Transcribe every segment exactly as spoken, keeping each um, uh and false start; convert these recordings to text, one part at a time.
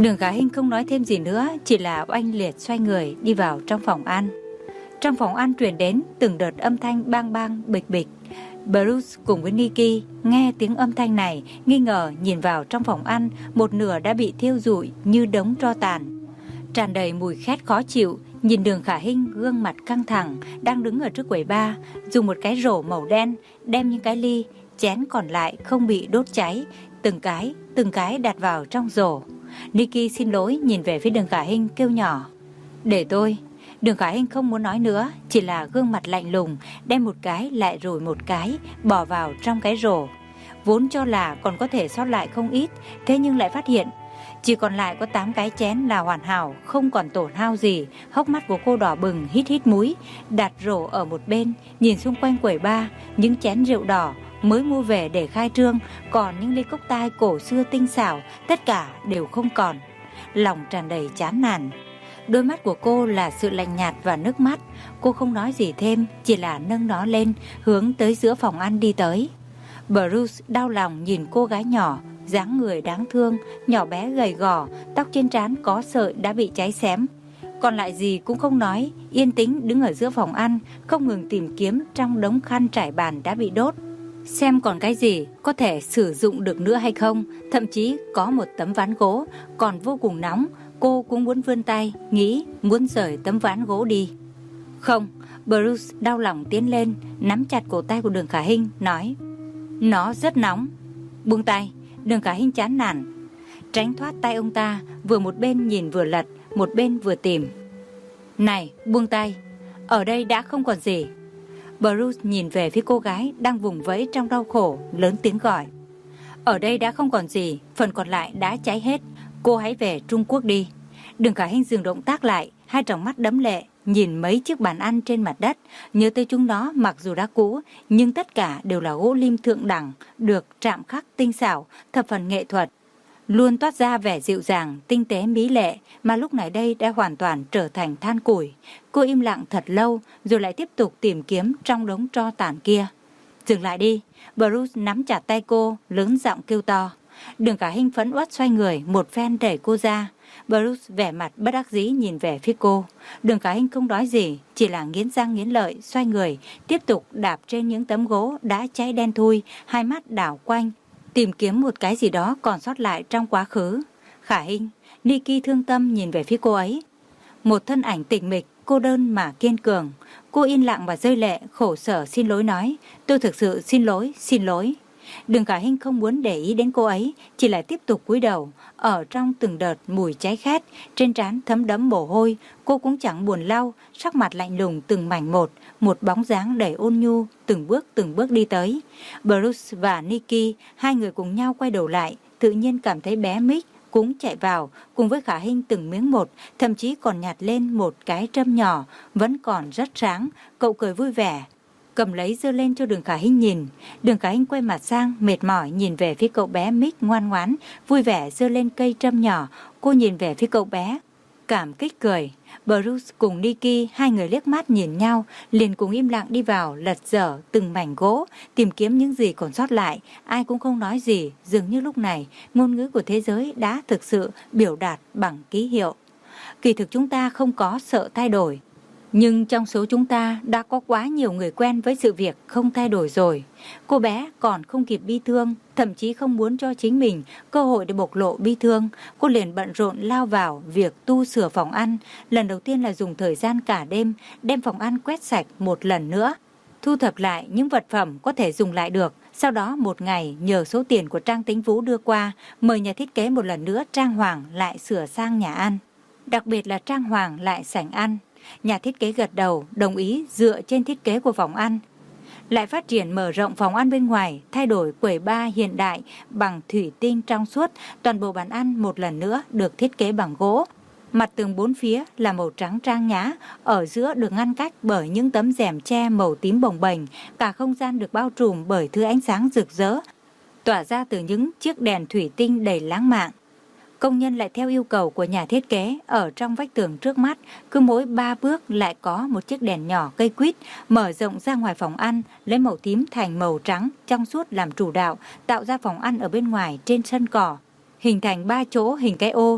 Đường Khả Hinh không nói thêm gì nữa, chỉ là oanh liệt xoay người đi vào trong phòng ăn. Trong phòng ăn truyền đến từng đợt âm thanh bang bang bịch bịch. Bruce cùng với Nikki nghe tiếng âm thanh này, nghi ngờ nhìn vào trong phòng ăn, một nửa đã bị thiêu rụi như đống tro tàn, tràn đầy mùi khét khó chịu. Nhìn Đường Khả Hinh gương mặt căng thẳng đang đứng ở trước quầy bar, dùng một cái rổ màu đen đem những cái ly chén còn lại không bị đốt cháy từng cái từng cái đặt vào trong rổ. Nikki xin lỗi nhìn về phía Đường Khả Hinh kêu nhỏ: "Để tôi." Đường Khả Hinh không muốn nói nữa, chỉ là gương mặt lạnh lùng đem một cái lại rồi một cái bỏ vào trong cái rổ. Vốn cho là còn có thể sót lại không ít, thế nhưng lại phát hiện chỉ còn lại có tám cái chén là hoàn hảo, không còn tổn hao gì. Hốc mắt của cô đỏ bừng, hít hít mũi, đặt rổ ở một bên, nhìn xung quanh quầy bar, những chén rượu đỏ mới mua về để khai trương, còn những ly cốc tai cổ xưa tinh xảo, tất cả đều không còn. Lòng tràn đầy chán nản. Đôi mắt của cô là sự lạnh nhạt và nước mắt. Cô không nói gì thêm, chỉ là nâng nó lên, hướng tới giữa phòng ăn đi tới. Bruce đau lòng nhìn cô gái nhỏ, dáng người đáng thương, nhỏ bé gầy gò, tóc trên trán có sợi đã bị cháy xém. Còn lại gì cũng không nói, yên tĩnh đứng ở giữa phòng ăn, không ngừng tìm kiếm trong đống khăn trải bàn đã bị đốt, xem còn cái gì có thể sử dụng được nữa hay không. Thậm chí có một tấm ván gỗ còn vô cùng nóng, cô cũng muốn vươn tay, nghĩ muốn rời tấm ván gỗ đi. Không, Bruce đau lòng tiến lên, nắm chặt cổ tay của Đường Khả Hinh, nói: "Nó rất nóng." Buông tay. Đường Khả Hinh chán nản tránh thoát tay ông ta, vừa một bên nhìn vừa lật, một bên vừa tìm. "Này, buông tay, ở đây đã không còn gì." Bruce nhìn về phía cô gái đang vùng vẫy trong đau khổ, lớn tiếng gọi: "Ở đây đã không còn gì, phần còn lại đã cháy hết, cô hãy về Trung Quốc đi." Đường Khả Hinh dừng động tác lại, hai tròng mắt đẫm lệ nhìn mấy chiếc bàn ăn trên mặt đất, nhớ tới chúng nó mặc dù đã cũ nhưng tất cả đều là gỗ lim thượng đẳng, được chạm khắc tinh xảo, thập phần nghệ thuật, luôn toát ra vẻ dịu dàng, tinh tế mỹ lệ, mà lúc này đây đã hoàn toàn trở thành than củi. Cô im lặng thật lâu rồi lại tiếp tục tìm kiếm trong đống tro tàn kia. "Dừng lại đi." Bruce nắm chặt tay cô, lớn giọng kêu to. Đường Khả Hinh phẫn uất xoay người, một phen đẩy cô ra. Bruce vẻ mặt bất đắc dĩ nhìn về phía cô. Đường Khả Hinh không nói gì, chỉ là nghiến răng nghiến lợi, xoay người tiếp tục đạp trên những tấm gỗ đã cháy đen thui, hai mắt đảo quanh tìm kiếm một cái gì đó còn sót lại trong quá khứ. "Khả Hinh." Nikki thương tâm nhìn về phía cô ấy. Một thân ảnh tịch mịch, cô đơn mà kiên cường. Cô yên lặng và rơi lệ, khổ sở xin lỗi nói: "Tôi thực sự xin lỗi, xin lỗi." Đường Khả Hinh không muốn để ý đến cô ấy, chỉ lại tiếp tục cúi đầu. Ở trong từng đợt mùi cháy khét, trên trán thấm đẫm mồ hôi, cô cũng chẳng buồn lau, sắc mặt lạnh lùng từng mảnh một, một bóng dáng đầy ôn nhu từng bước từng bước đi tới. Bruce và Nikki, hai người cùng nhau quay đầu lại, tự nhiên cảm thấy bé Mick cũng chạy vào cùng với Khả Hinh từng miếng một, thậm chí còn nhặt lên một cái trâm nhỏ vẫn còn rất sáng. Cậu cười vui vẻ, cầm lấy giơ lên cho Đường Khả Hinh nhìn. Đường Khả Hinh quay mặt sang, mệt mỏi nhìn về phía cậu bé Mick ngoan ngoãn, vui vẻ giơ lên cây trâm nhỏ. Cô nhìn về phía cậu bé, cảm kích cười. Bruce cùng Nikki, hai người liếc mắt nhìn nhau, liền cùng im lặng đi vào, lật dở từng mảnh gỗ, tìm kiếm những gì còn sót lại. Ai cũng không nói gì, dường như lúc này ngôn ngữ của thế giới đã thực sự biểu đạt bằng ký hiệu. Kỳ thực chúng ta không có sợ thay đổi, nhưng trong số chúng ta đã có quá nhiều người quen với sự việc không thay đổi rồi. Cô bé còn không kịp bi thương, thậm chí không muốn cho chính mình cơ hội để bộc lộ bi thương. Cô liền bận rộn lao vào việc tu sửa phòng ăn. Lần đầu tiên là dùng thời gian cả đêm đem phòng ăn quét sạch một lần nữa, thu thập lại những vật phẩm có thể dùng lại được. Sau đó một ngày nhờ số tiền của Trang Tĩnh Vũ đưa qua, mời nhà thiết kế một lần nữa trang hoàng lại sửa sang nhà ăn, đặc biệt là trang hoàng lại sảnh ăn. Nhà thiết kế gật đầu, đồng ý dựa trên thiết kế của phòng ăn, lại phát triển mở rộng phòng ăn bên ngoài, thay đổi quầy bar hiện đại bằng thủy tinh trong suốt. Toàn bộ bàn ăn một lần nữa được thiết kế bằng gỗ. Mặt tường bốn phía là màu trắng trang nhã, ở giữa được ngăn cách bởi những tấm rèm tre màu tím bồng bềnh. Cả không gian được bao trùm bởi thứ ánh sáng rực rỡ, tỏa ra từ những chiếc đèn thủy tinh đầy lãng mạn. Công nhân lại theo yêu cầu của nhà thiết kế, ở trong vách tường trước mắt, cứ mỗi ba bước lại có một chiếc đèn nhỏ cây quýt, mở rộng ra ngoài phòng ăn, lấy màu tím thành màu trắng trong suốt làm chủ đạo, tạo ra phòng ăn ở bên ngoài trên sân cỏ, hình thành ba chỗ hình cái ô.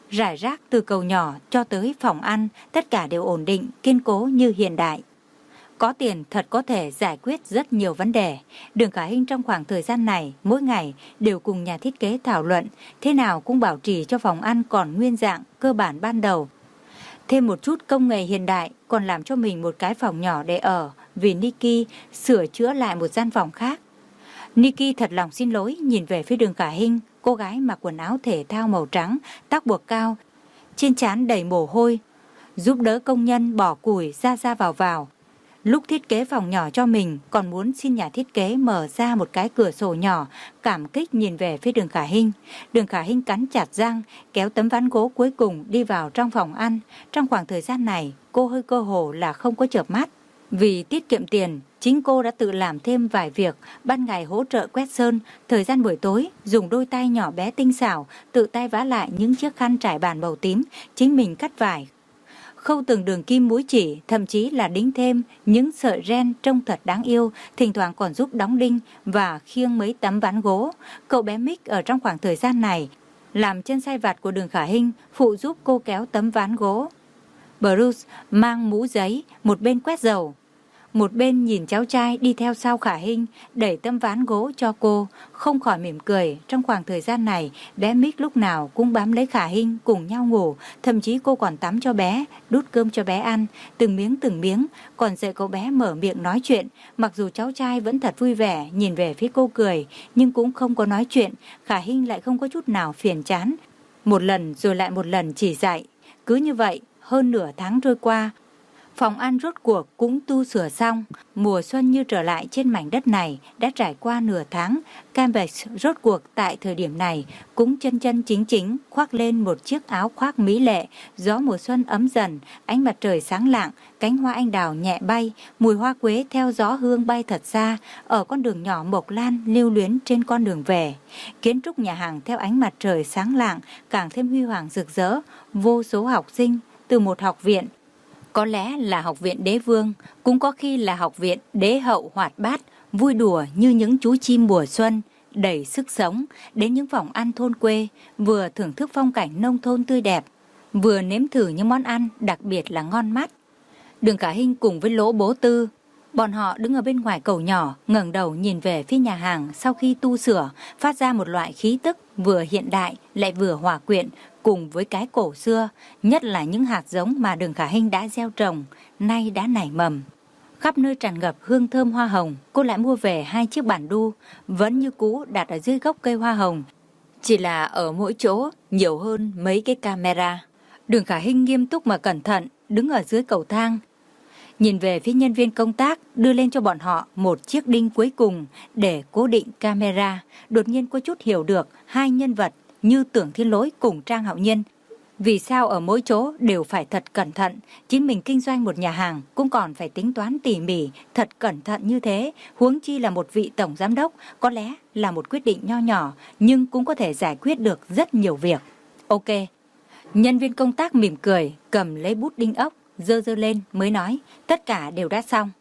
Rải rác từ cầu nhỏ cho tới phòng ăn, tất cả đều ổn định, kiên cố như hiện đại. Có tiền thật có thể giải quyết rất nhiều vấn đề. Đường Khả Hinh trong khoảng thời gian này, mỗi ngày đều cùng nhà thiết kế thảo luận, thế nào cũng bảo trì cho phòng ăn còn nguyên dạng, cơ bản ban đầu. Thêm một chút công nghệ hiện đại, còn làm cho mình một cái phòng nhỏ để ở, vì Nikki sửa chữa lại một gian phòng khác. Nikki thật lòng xin lỗi nhìn về phía Đường Khả Hinh, cô gái mặc quần áo thể thao màu trắng, tóc buộc cao, trên trán đầy mồ hôi, giúp đỡ công nhân bỏ củi ra ra vào vào. Lúc thiết kế phòng nhỏ cho mình, còn muốn xin nhà thiết kế mở ra một cái cửa sổ nhỏ, cảm kích nhìn về phía Đường Khả Hinh. Đường Khả Hinh cắn chặt răng, kéo tấm ván gỗ cuối cùng đi vào trong phòng ăn. Trong khoảng thời gian này, cô hơi cơ hồ là không có chợp mắt. Vì tiết kiệm tiền, chính cô đã tự làm thêm vài việc, ban ngày hỗ trợ quét sơn, thời gian buổi tối dùng đôi tay nhỏ bé tinh xảo, tự tay vá lại những chiếc khăn trải bàn màu tím, chính mình cắt vải. Khâu từng đường kim mũi chỉ, thậm chí là đính thêm những sợi ren trông thật đáng yêu, thỉnh thoảng còn giúp đóng đinh và khiêng mấy tấm ván gỗ. Cậu bé Mick ở trong khoảng thời gian này làm chân sai vặt của Đường Khả Hinh, phụ giúp cô kéo tấm ván gỗ. Bruce mang mũ giấy, một bên quét dầu, một bên nhìn cháu trai đi theo sau Khả Hinh, đẩy tấm ván gỗ cho cô, không khỏi mỉm cười. Trong khoảng thời gian này, bé Mick lúc nào cũng bám lấy Khả Hinh cùng nhau ngủ, thậm chí cô còn tắm cho bé, đút cơm cho bé ăn, từng miếng từng miếng, còn dạy cậu bé mở miệng nói chuyện. Mặc dù cháu trai vẫn thật vui vẻ, nhìn về phía cô cười, nhưng cũng không có nói chuyện. Khả Hinh lại không có chút nào phiền chán, một lần rồi lại một lần chỉ dạy. Cứ như vậy, hơn nửa tháng trôi qua, phòng ăn rốt cuộc cũng tu sửa xong. Mùa xuân như trở lại trên mảnh đất này. Đã trải qua nửa tháng, Campbell rốt cuộc tại thời điểm này cũng chân chân chính chính khoác lên một chiếc áo khoác mỹ lệ. Gió mùa xuân ấm dần, ánh mặt trời sáng lạng, cánh hoa anh đào nhẹ bay, mùi hoa quế theo gió hương bay thật xa. Ở con đường nhỏ mộc lan lưu luyến trên con đường về, kiến trúc nhà hàng theo ánh mặt trời sáng lạng càng thêm huy hoàng rực rỡ. Vô số học sinh từ một học viện, có lẽ là học viện đế vương, cũng có khi là học viện đế hậu hoạt bát, vui đùa như những chú chim mùa xuân, đầy sức sống, đến những phòng ăn thôn quê, vừa thưởng thức phong cảnh nông thôn tươi đẹp, vừa nếm thử những món ăn đặc biệt là ngon mắt. Đường Khả Hinh cùng với Lỗ Bố Tư, bọn họ đứng ở bên ngoài cầu nhỏ, ngẩng đầu nhìn về phía nhà hàng sau khi tu sửa, phát ra một loại khí tức vừa hiện đại lại vừa hòa quyện cùng với cái cổ xưa, nhất là những hạt giống mà Đường Khả Hinh đã gieo trồng, nay đã nảy mầm. Khắp nơi tràn ngập hương thơm hoa hồng. Cô lại mua về hai chiếc bản đu, vẫn như cũ đặt ở dưới gốc cây hoa hồng, chỉ là ở mỗi chỗ nhiều hơn mấy cái camera. Đường Khả Hinh nghiêm túc mà cẩn thận đứng ở dưới cầu thang, nhìn về phía nhân viên công tác, đưa lên cho bọn họ một chiếc đinh cuối cùng để cố định camera. Đột nhiên có chút hiểu được hai nhân vật như Tưởng Thiên Lỗi cùng Trang Hạo Nhiên vì sao ở mỗi chỗ đều phải thật cẩn thận. Chính mình kinh doanh một nhà hàng cũng còn phải tính toán tỉ mỉ, thật cẩn thận như thế, huống chi là một vị tổng giám đốc. Có lẽ là một quyết định nho nhỏ, nhưng cũng có thể giải quyết được rất nhiều việc. Ok. Nhân viên công tác mỉm cười, cầm lấy bút đinh ốc, dơ dơ lên mới nói, tất cả đều đã xong.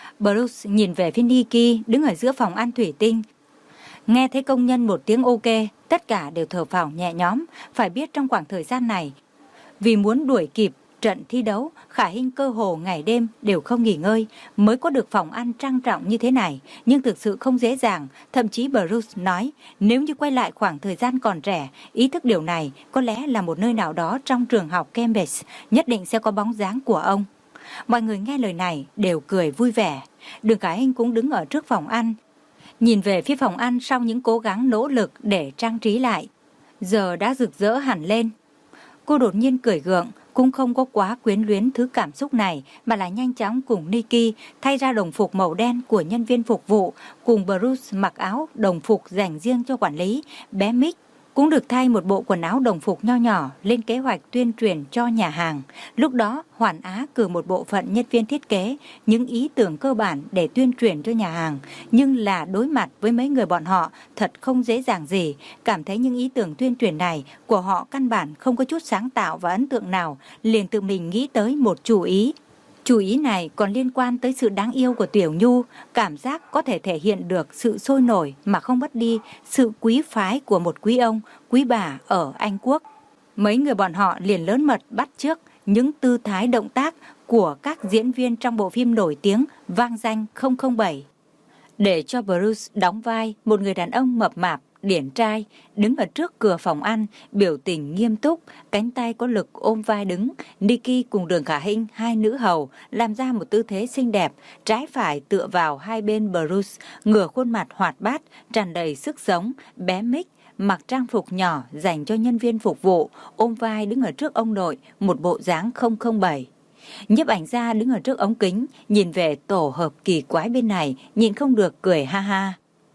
Bruce nhìn về phía Nikki đứng ở giữa phòng ăn thủy tinh. Nghe thấy công nhân một tiếng ok, tất cả đều thở phào nhẹ nhõm. Phải biết trong khoảng thời gian này, vì muốn đuổi kịp trận thi đấu, Khả Hinh cơ hồ ngày đêm đều không nghỉ ngơi mới có được phòng ăn trang trọng như thế này. Nhưng thực sự không dễ dàng. Thậm chí Bruce nói, nếu như quay lại khoảng thời gian còn trẻ, ý thức điều này, có lẽ là một nơi nào đó trong trường học Cambridge nhất định sẽ có bóng dáng của ông. Mọi người nghe lời này đều cười vui vẻ. Đường Khả Hinh cũng đứng ở trước phòng ăn, nhìn về phía phòng ăn sau những cố gắng nỗ lực để trang trí lại, giờ đã rực rỡ hẳn lên. Cô đột nhiên cười gượng, cũng không có quá quyến luyến thứ cảm xúc này, mà là nhanh chóng cùng Nikki thay ra đồng phục màu đen của nhân viên phục vụ, cùng Bruce mặc áo đồng phục dành riêng cho quản lý. Bé Mick cũng được thay một bộ quần áo đồng phục nho nhỏ lên kế hoạch tuyên truyền cho nhà hàng. Lúc đó Hoàn Á cử một bộ phận nhân viên thiết kế những ý tưởng cơ bản để tuyên truyền cho nhà hàng, nhưng là đối mặt với mấy người bọn họ thật không dễ dàng gì. Cảm thấy những ý tưởng tuyên truyền này của họ căn bản không có chút sáng tạo và ấn tượng nào, liền tự mình nghĩ tới một chủ ý. Chủ ý này còn liên quan tới sự đáng yêu của Tiểu Nhu, cảm giác có thể thể hiện được sự sôi nổi mà không mất đi sự quý phái của một quý ông, quý bà ở Anh Quốc. Mấy người bọn họ liền lớn mật bắt chước những tư thái động tác của các diễn viên trong bộ phim nổi tiếng vang danh không không bảy. Để cho Bruce đóng vai một người đàn ông mập mạp, điển trai, đứng ở trước cửa phòng ăn, biểu tình nghiêm túc, cánh tay có lực ôm vai đứng. Nikki cùng Đường Khả Hinh, hai nữ hầu, làm ra một tư thế xinh đẹp, trái phải tựa vào hai bên Bruce, ngửa khuôn mặt hoạt bát, tràn đầy sức sống, bé mích, mặc trang phục nhỏ dành cho nhân viên phục vụ, ôm vai đứng ở trước ông nội, một bộ dáng không không bảy. Nhiếp ảnh gia đứng ở trước ống kính, nhìn về tổ hợp kỳ quái bên này, nhịn không được cười ha ha.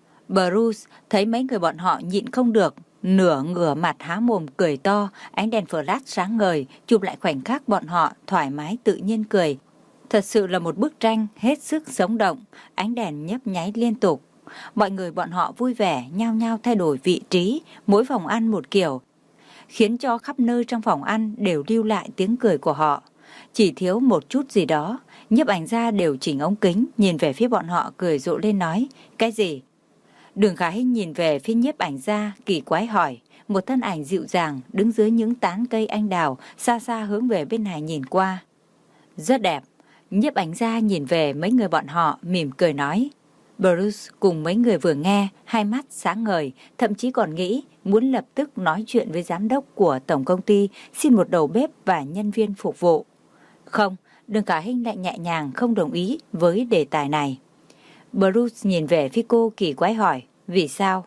Bruce thấy mấy người bọn họ nhịn không được, nửa ngửa mặt há mồm cười to, ánh đèn flash sáng ngời, chụp lại khoảnh khắc bọn họ thoải mái tự nhiên cười. Thật sự là một bức tranh hết sức sống động, ánh đèn nhấp nháy liên tục. Mọi người bọn họ vui vẻ, nhao nhao thay đổi vị trí, mỗi phòng ăn một kiểu, khiến cho khắp nơi trong phòng ăn đều lưu lại tiếng cười của họ. Chỉ thiếu một chút gì đó, nhiếp ảnh gia đều chỉnh ống kính, nhìn về phía bọn họ cười rộ lên nói, cái gì? Đường Khả Hinh nhìn về phía nhiếp ảnh gia, kỳ quái hỏi, một thân ảnh dịu dàng đứng dưới những tán cây anh đào, xa xa hướng về bên này nhìn qua. Rất đẹp. Nhiếp ảnh gia nhìn về mấy người bọn họ, mỉm cười nói. Bruce cùng mấy người vừa nghe, hai mắt sáng ngời, thậm chí còn nghĩ muốn lập tức nói chuyện với giám đốc của tổng công ty, xin một đầu bếp và nhân viên phục vụ. Không, Đường Khả Hinh lại nhẹ nhàng không đồng ý với đề tài này. Bruce nhìn về phía cô kỳ quái hỏi, vì sao?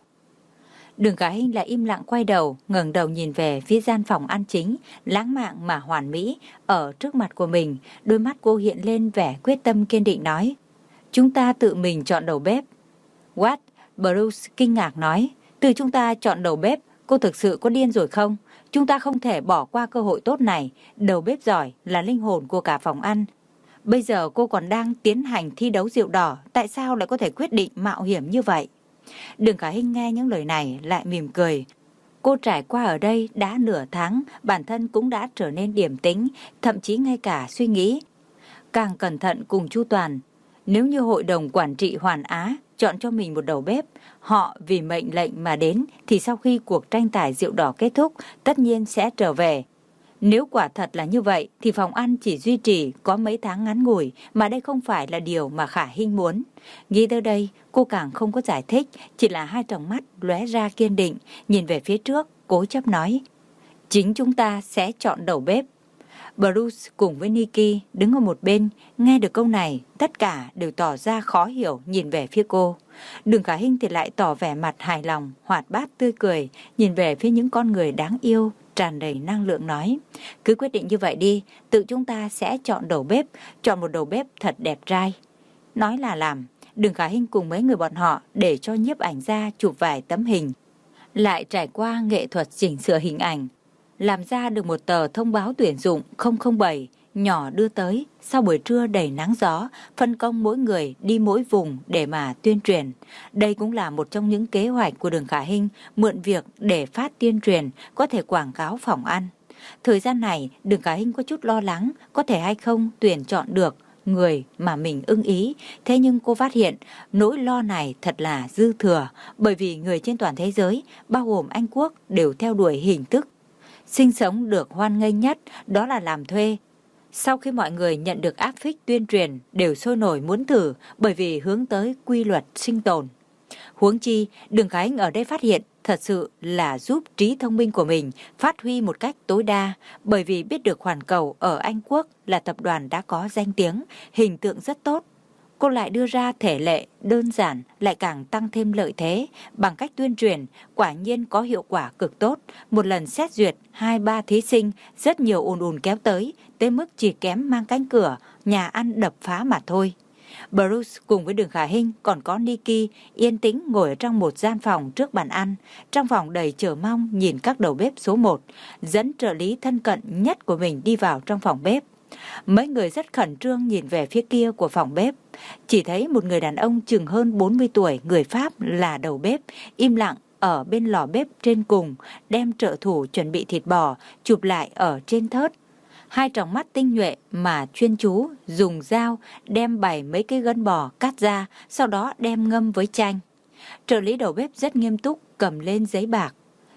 Đường Khả Hinh lại im lặng quay đầu, ngẩng đầu nhìn về phía gian phòng ăn chính, lãng mạn mà hoàn mỹ, ở trước mặt của mình, đôi mắt cô hiện lên vẻ quyết tâm kiên định nói, chúng ta tự mình chọn đầu bếp. What? Bruce kinh ngạc nói, từ chúng ta chọn đầu bếp, cô thực sự có điên rồi không? Chúng ta không thể bỏ qua cơ hội tốt này, đầu bếp giỏi là linh hồn của cả phòng ăn. Bây giờ cô còn đang tiến hành thi đấu rượu đỏ, tại sao lại có thể quyết định mạo hiểm như vậy? Đường Khả Hinh nghe những lời này lại mỉm cười. Cô trải qua ở đây đã nửa tháng, bản thân cũng đã trở nên điềm tĩnh, thậm chí ngay cả suy nghĩ càng cẩn thận cùng chu toàn. Nếu như hội đồng quản trị Hoàn Á chọn cho mình một đầu bếp, họ vì mệnh lệnh mà đến, thì sau khi cuộc tranh tài rượu đỏ kết thúc, tất nhiên sẽ trở về. Nếu quả thật là như vậy, thì phòng ăn chỉ duy trì có mấy tháng ngắn ngủi, mà đây không phải là điều mà Khả Hinh muốn. Nghĩ tới đây, cô càng không có giải thích, chỉ là hai tròng mắt lóe ra kiên định, nhìn về phía trước, cố chấp nói. Chính chúng ta sẽ chọn đầu bếp. Bruce cùng với Nikki đứng ở một bên, nghe được câu này, tất cả đều tỏ ra khó hiểu nhìn về phía cô. Đường Khả Hinh thì lại tỏ vẻ mặt hài lòng, hoạt bát tươi cười, nhìn về phía những con người đáng yêu, tràn đầy năng lượng nói, cứ quyết định như vậy đi, tự chúng ta sẽ chọn đầu bếp, chọn một đầu bếp thật đẹp trai. Nói là làm, Đường Khả Hinh cùng mấy người bọn họ để cho nhiếp ảnh gia chụp vài tấm hình, lại trải qua nghệ thuật chỉnh sửa hình ảnh, làm ra được một tờ thông báo tuyển dụng không không bảy nhỏ đưa tới. Sau buổi trưa đầy nắng gió, phân công mỗi người đi mỗi vùng để mà tuyên truyền. Đây cũng là một trong những kế hoạch của Đường Khả Hinh, mượn việc để phát tuyên truyền, có thể quảng cáo phòng ăn. Thời gian này, Đường Khả Hinh có chút lo lắng, có thể hay không tuyển chọn được người mà mình ưng ý. Thế nhưng cô phát hiện nỗi lo này thật là dư thừa, bởi vì người trên toàn thế giới, bao gồm Anh Quốc, đều theo đuổi hình thức sinh sống được hoan nghênh nhất, đó là làm thuê. Sau khi mọi người nhận được áp phích tuyên truyền, đều sôi nổi muốn thử, bởi vì hướng tới quy luật sinh tồn. Huống chi, Đường Khả Hinh ở đây phát hiện thật sự là giúp trí thông minh của mình phát huy một cách tối đa, bởi vì biết được Hoàn Cầu ở Anh Quốc là tập đoàn đã có danh tiếng, hình tượng rất tốt. Cô lại đưa ra thể lệ đơn giản, lại càng tăng thêm lợi thế. Bằng cách tuyên truyền, quả nhiên có hiệu quả cực tốt. Một lần xét duyệt hai ba thí sinh, rất nhiều ùn ùn kéo tới, tới mức chỉ kém mang cánh cửa, nhà ăn đập phá mà thôi. Bruce cùng với Đường Khả Hinh còn có Nikki yên tĩnh ngồi ở trong một gian phòng trước bàn ăn. Trong phòng đầy chờ mong nhìn các đầu bếp số một, dẫn trợ lý thân cận nhất của mình đi vào trong phòng bếp. Mấy người rất khẩn trương nhìn về phía kia của phòng bếp. Chỉ thấy một người đàn ông chừng hơn bốn mươi tuổi, người Pháp là đầu bếp, im lặng ở bên lò bếp trên cùng, đem trợ thủ chuẩn bị thịt bò chụp lại ở trên thớt. Hai tròng mắt tinh nhuệ mà chuyên chú dùng dao đem bày mấy cái gân bò cắt ra, sau đó đem ngâm với chanh. Trợ lý đầu bếp rất nghiêm túc cầm lên giấy bạc,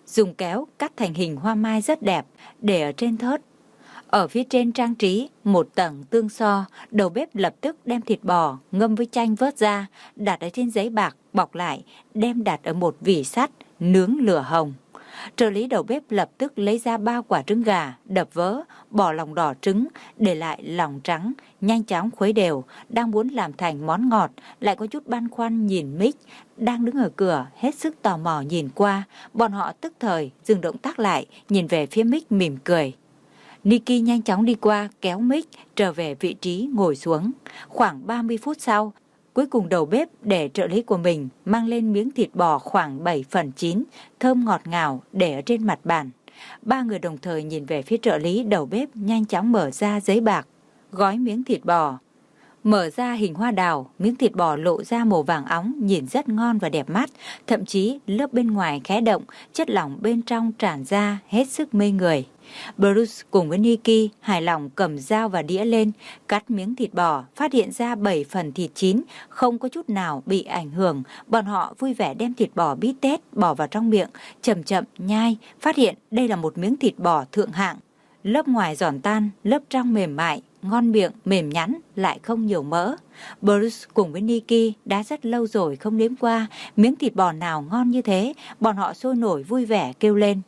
dùng kéo cắt thành hình hoa mai rất đẹp, để ở trên thớt. Ở phía trên trang trí một tầng tương so, đầu bếp lập tức đem thịt bò ngâm với chanh vớt ra, đặt ở trên giấy bạc bọc lại, đem đặt ở một vỉ sắt nướng lửa hồng. Trợ lý đầu bếp lập tức lấy ra ba quả trứng gà, đập vỡ, bỏ lòng đỏ trứng, để lại lòng trắng, nhanh chóng khuấy đều. Đang muốn làm thành món ngọt, lại có chút băn khoăn nhìn Mick đang đứng ở cửa, hết sức tò mò nhìn qua. Bọn họ tức thời dừng động tác lại, nhìn về phía Mick mỉm cười. Nikki nhanh chóng đi qua, kéo Mick trở về vị trí ngồi xuống. Khoảng ba mươi phút sau, cuối cùng đầu bếp để trợ lý của mình mang lên miếng thịt bò khoảng bảy phần chín, thơm ngọt ngào để ở trên mặt bàn. Ba người đồng thời nhìn về phía trợ lý đầu bếp nhanh chóng mở ra giấy bạc, gói miếng thịt bò. Mở ra hình hoa đào, miếng thịt bò lộ ra màu vàng óng, nhìn rất ngon và đẹp mắt. Thậm chí lớp bên ngoài khẽ động, chất lỏng bên trong tràn ra hết sức mê người. Bruce cùng với Nikki hài lòng cầm dao và đĩa lên, cắt miếng thịt bò, phát hiện ra bảy phần thịt chín, không có chút nào bị ảnh hưởng. Bọn họ vui vẻ đem thịt bò bít tết bỏ vào trong miệng, chậm chậm nhai, phát hiện đây là một miếng thịt bò thượng hạng. Lớp ngoài giòn tan, lớp trong mềm mại, ngon miệng, mềm nhẵn, lại không nhiều mỡ. Bruce cùng với Nikki đã rất lâu rồi không nếm qua miếng thịt bò nào ngon như thế, bọn họ sôi nổi vui vẻ kêu lên.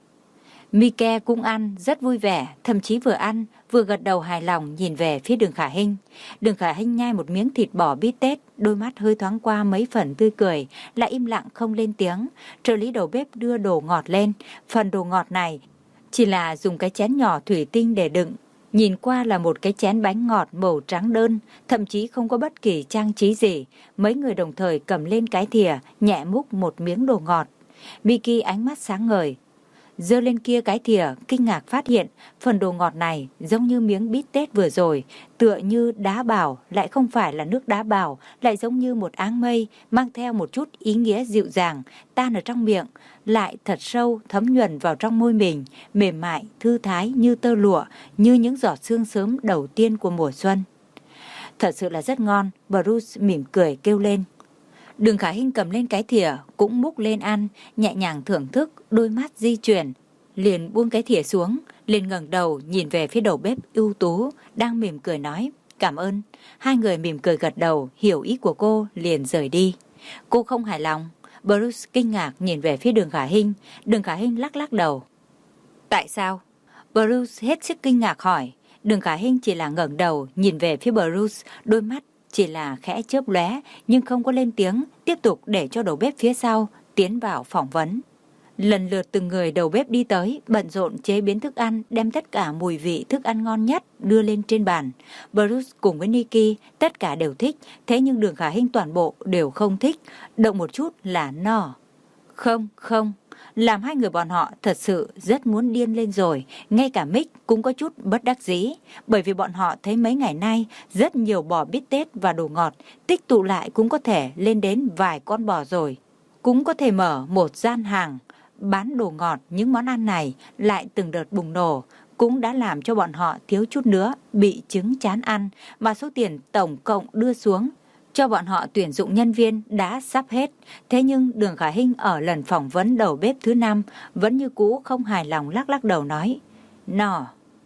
Mike cũng ăn rất vui vẻ, thậm chí vừa ăn vừa gật đầu hài lòng nhìn về phía Đường Khả Hinh. Đường Khả Hinh nhai một miếng thịt bò bít tết, đôi mắt hơi thoáng qua mấy phần tươi cười, lại im lặng không lên tiếng. Trợ lý đầu bếp đưa đồ ngọt lên, phần đồ ngọt này chỉ là dùng cái chén nhỏ thủy tinh để đựng. Nhìn qua là một cái chén bánh ngọt màu trắng đơn, thậm chí không có bất kỳ trang trí gì. Mấy người đồng thời cầm lên cái thìa, nhẹ múc một miếng đồ ngọt. Mickey ánh mắt sáng ngời, giơ lên kia cái thìa, kinh ngạc phát hiện phần đồ ngọt này giống như miếng bít tết vừa rồi, tựa như đá bào, lại không phải là nước đá bào, lại giống như một áng mây, mang theo một chút ý nghĩa dịu dàng, tan ở trong miệng, lại thật sâu thấm nhuần vào trong môi mình, mềm mại, thư thái như tơ lụa, như những giọt sương sớm đầu tiên của mùa xuân. Thật sự là rất ngon, Bruce mỉm cười kêu lên. Đường Khả Hinh cầm lên cái thìa, cũng múc lên ăn, nhẹ nhàng thưởng thức, đôi mắt di chuyển. Liền buông cái thìa xuống, liền ngẩng đầu nhìn về phía đầu bếp ưu tú, đang mỉm cười nói, cảm ơn. Hai người mỉm cười gật đầu, hiểu ý của cô, liền rời đi. Cô không hài lòng. Bruce kinh ngạc nhìn về phía Đường Khả Hinh. Đường Khả Hinh lắc lắc đầu. Tại sao? Bruce hết sức kinh ngạc hỏi. Đường Khả Hinh chỉ là ngẩng đầu nhìn về phía Bruce, đôi mắt chỉ là khẽ chớp lóe nhưng không có lên tiếng, tiếp tục để cho đầu bếp phía sau tiến vào phỏng vấn. Lần lượt từng người đầu bếp đi tới, bận rộn chế biến thức ăn, đem tất cả mùi vị thức ăn ngon nhất đưa lên trên bàn. Bruce cùng với Nikki tất cả đều thích, thế nhưng Đường Khả Hinh toàn bộ đều không thích, động một chút là no. Không, không, làm hai người bọn họ thật sự rất muốn điên lên rồi, ngay cả Mick cũng có chút bất đắc dĩ, bởi vì bọn họ thấy mấy ngày nay rất nhiều bò bít tết và đồ ngọt, tích tụ lại cũng có thể lên đến vài con bò rồi. Cũng có thể mở một gian hàng bán đồ ngọt, những món ăn này lại từng đợt bùng nổ, cũng đã làm cho bọn họ thiếu chút nữa bị chứng chán ăn, mà số tiền tổng cộng đưa xuống cho bọn họ tuyển dụng nhân viên đã sắp hết. Thế nhưng Đường Khả Hinh ở lần phỏng vấn đầu bếp thứ năm vẫn như cũ không hài lòng, lắc lắc đầu nói, no.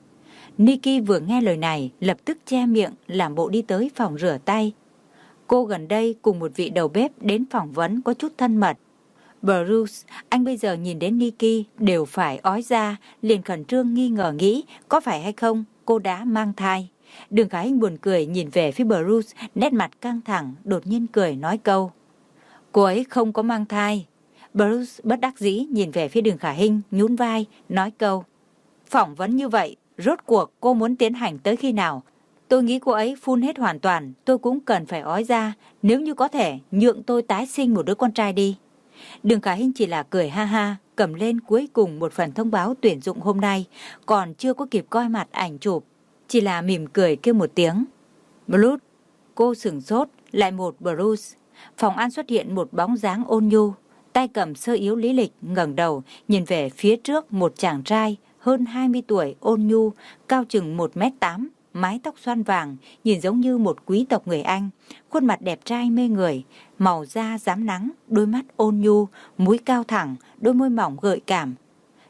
Nikki vừa nghe lời này lập tức che miệng làm bộ đi tới phòng rửa tay. Cô gần đây cùng một vị đầu bếp đến phỏng vấn có chút thân mật. Bruce, anh bây giờ nhìn đến Nikki đều phải ói ra, liền khẩn trương nghi ngờ nghĩ có phải hay không cô đã mang thai. Đường Khả Hinh buồn cười nhìn về phía Bruce, nét mặt căng thẳng, đột nhiên cười nói câu, cô ấy không có mang thai. Bruce bất đắc dĩ nhìn về phía Đường Khả Hinh, nhún vai, nói câu, phỏng vấn như vậy, rốt cuộc cô muốn tiến hành tới khi nào? Tôi nghĩ cô ấy phun hết hoàn toàn, tôi cũng cần phải ói ra, nếu như có thể, nhượng tôi tái sinh một đứa con trai đi. Đường Khả Hinh chỉ là cười ha ha, cầm lên cuối cùng một phần thông báo tuyển dụng hôm nay, còn chưa có kịp coi mặt ảnh chụp, chỉ là mỉm cười kêu một tiếng. Bruce, cô sửng sốt, lại một Bruce. Phòng ăn xuất hiện một bóng dáng ôn nhu, tay cầm sơ yếu lý lịch, ngẩng đầu, nhìn về phía trước một chàng trai hơn hai mươi tuổi ôn nhu, cao chừng một mét tám, mái tóc xoăn vàng, nhìn giống như một quý tộc người Anh, khuôn mặt đẹp trai mê người, màu da rám nắng, đôi mắt ôn nhu, mũi cao thẳng, đôi môi mỏng gợi cảm,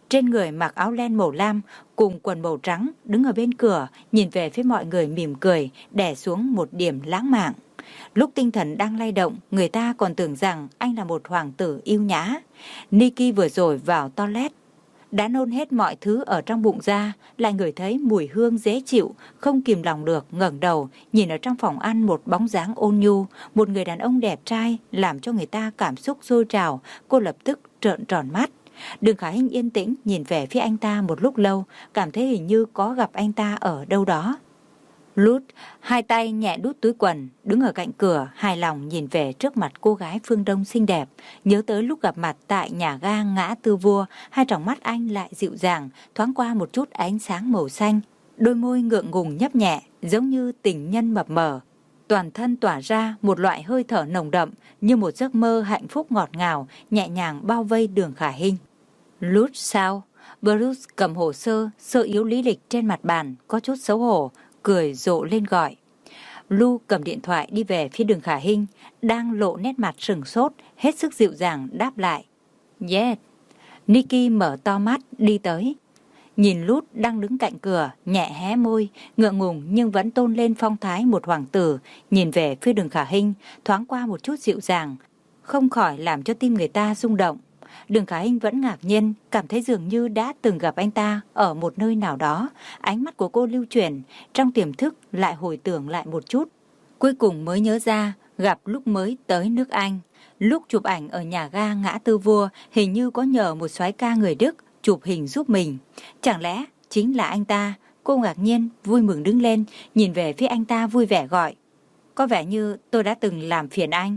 trên người mặc áo len màu lam cùng quần màu trắng, đứng ở bên cửa, nhìn về phía mọi người mỉm cười, đè xuống một điểm lãng mạn. Lúc tinh thần đang lay động, người ta còn tưởng rằng anh là một hoàng tử yêu nhã. Nikki vừa rồi vào toilet, đã nôn hết mọi thứ ở trong bụng ra, lại ngửi thấy mùi hương dễ chịu, không kìm lòng được ngẩng đầu, nhìn ở trong phòng ăn một bóng dáng ôn nhu, một người đàn ông đẹp trai, làm cho người ta cảm xúc sôi trào. Cô lập tức trợn tròn mắt. Đường Khả Hinh yên tĩnh nhìn về phía anh ta một lúc lâu, cảm thấy hình như có gặp anh ta ở đâu đó. Lút hai tay nhẹ đút túi quần, đứng ở cạnh cửa, hài lòng nhìn về trước mặt cô gái phương Đông xinh đẹp, nhớ tới lúc gặp mặt tại nhà ga ngã Tư Vua, hai tròng mắt anh lại dịu dàng, thoáng qua một chút ánh sáng màu xanh, đôi môi ngượng ngùng nhấp nhẹ, giống như tình nhân mập mờ. Toàn thân tỏa ra một loại hơi thở nồng đậm, như một giấc mơ hạnh phúc ngọt ngào, nhẹ nhàng bao vây Đường Khả Hinh. Lút sao? Bruce cầm hồ sơ, sơ yếu lý lịch trên mặt bàn, có chút xấu hổ, cười rộ lên gọi. Lu cầm điện thoại đi về phía Đường Khả Hinh, đang lộ nét mặt sừng sốt, hết sức dịu dàng đáp lại. Yes. Nikki mở to mắt đi tới, nhìn Lút đang đứng cạnh cửa, nhẹ hé môi, ngượng ngùng nhưng vẫn tôn lên phong thái một hoàng tử, nhìn về phía Đường Khả Hinh, thoáng qua một chút dịu dàng, không khỏi làm cho tim người ta rung động. Đường Khả Hinh vẫn ngạc nhiên, cảm thấy dường như đã từng gặp anh ta ở một nơi nào đó. Ánh mắt của cô lưu chuyển, trong tiềm thức lại hồi tưởng lại một chút. Cuối cùng mới nhớ ra, gặp lúc mới tới nước Anh. Lúc chụp ảnh ở nhà ga ngã Tư Vua, hình như có nhờ một soái ca người Đức chụp hình giúp mình. Chẳng lẽ chính là anh ta? Cô ngạc nhiên, vui mừng đứng lên, nhìn về phía anh ta vui vẻ gọi. Có vẻ như tôi đã từng làm phiền anh.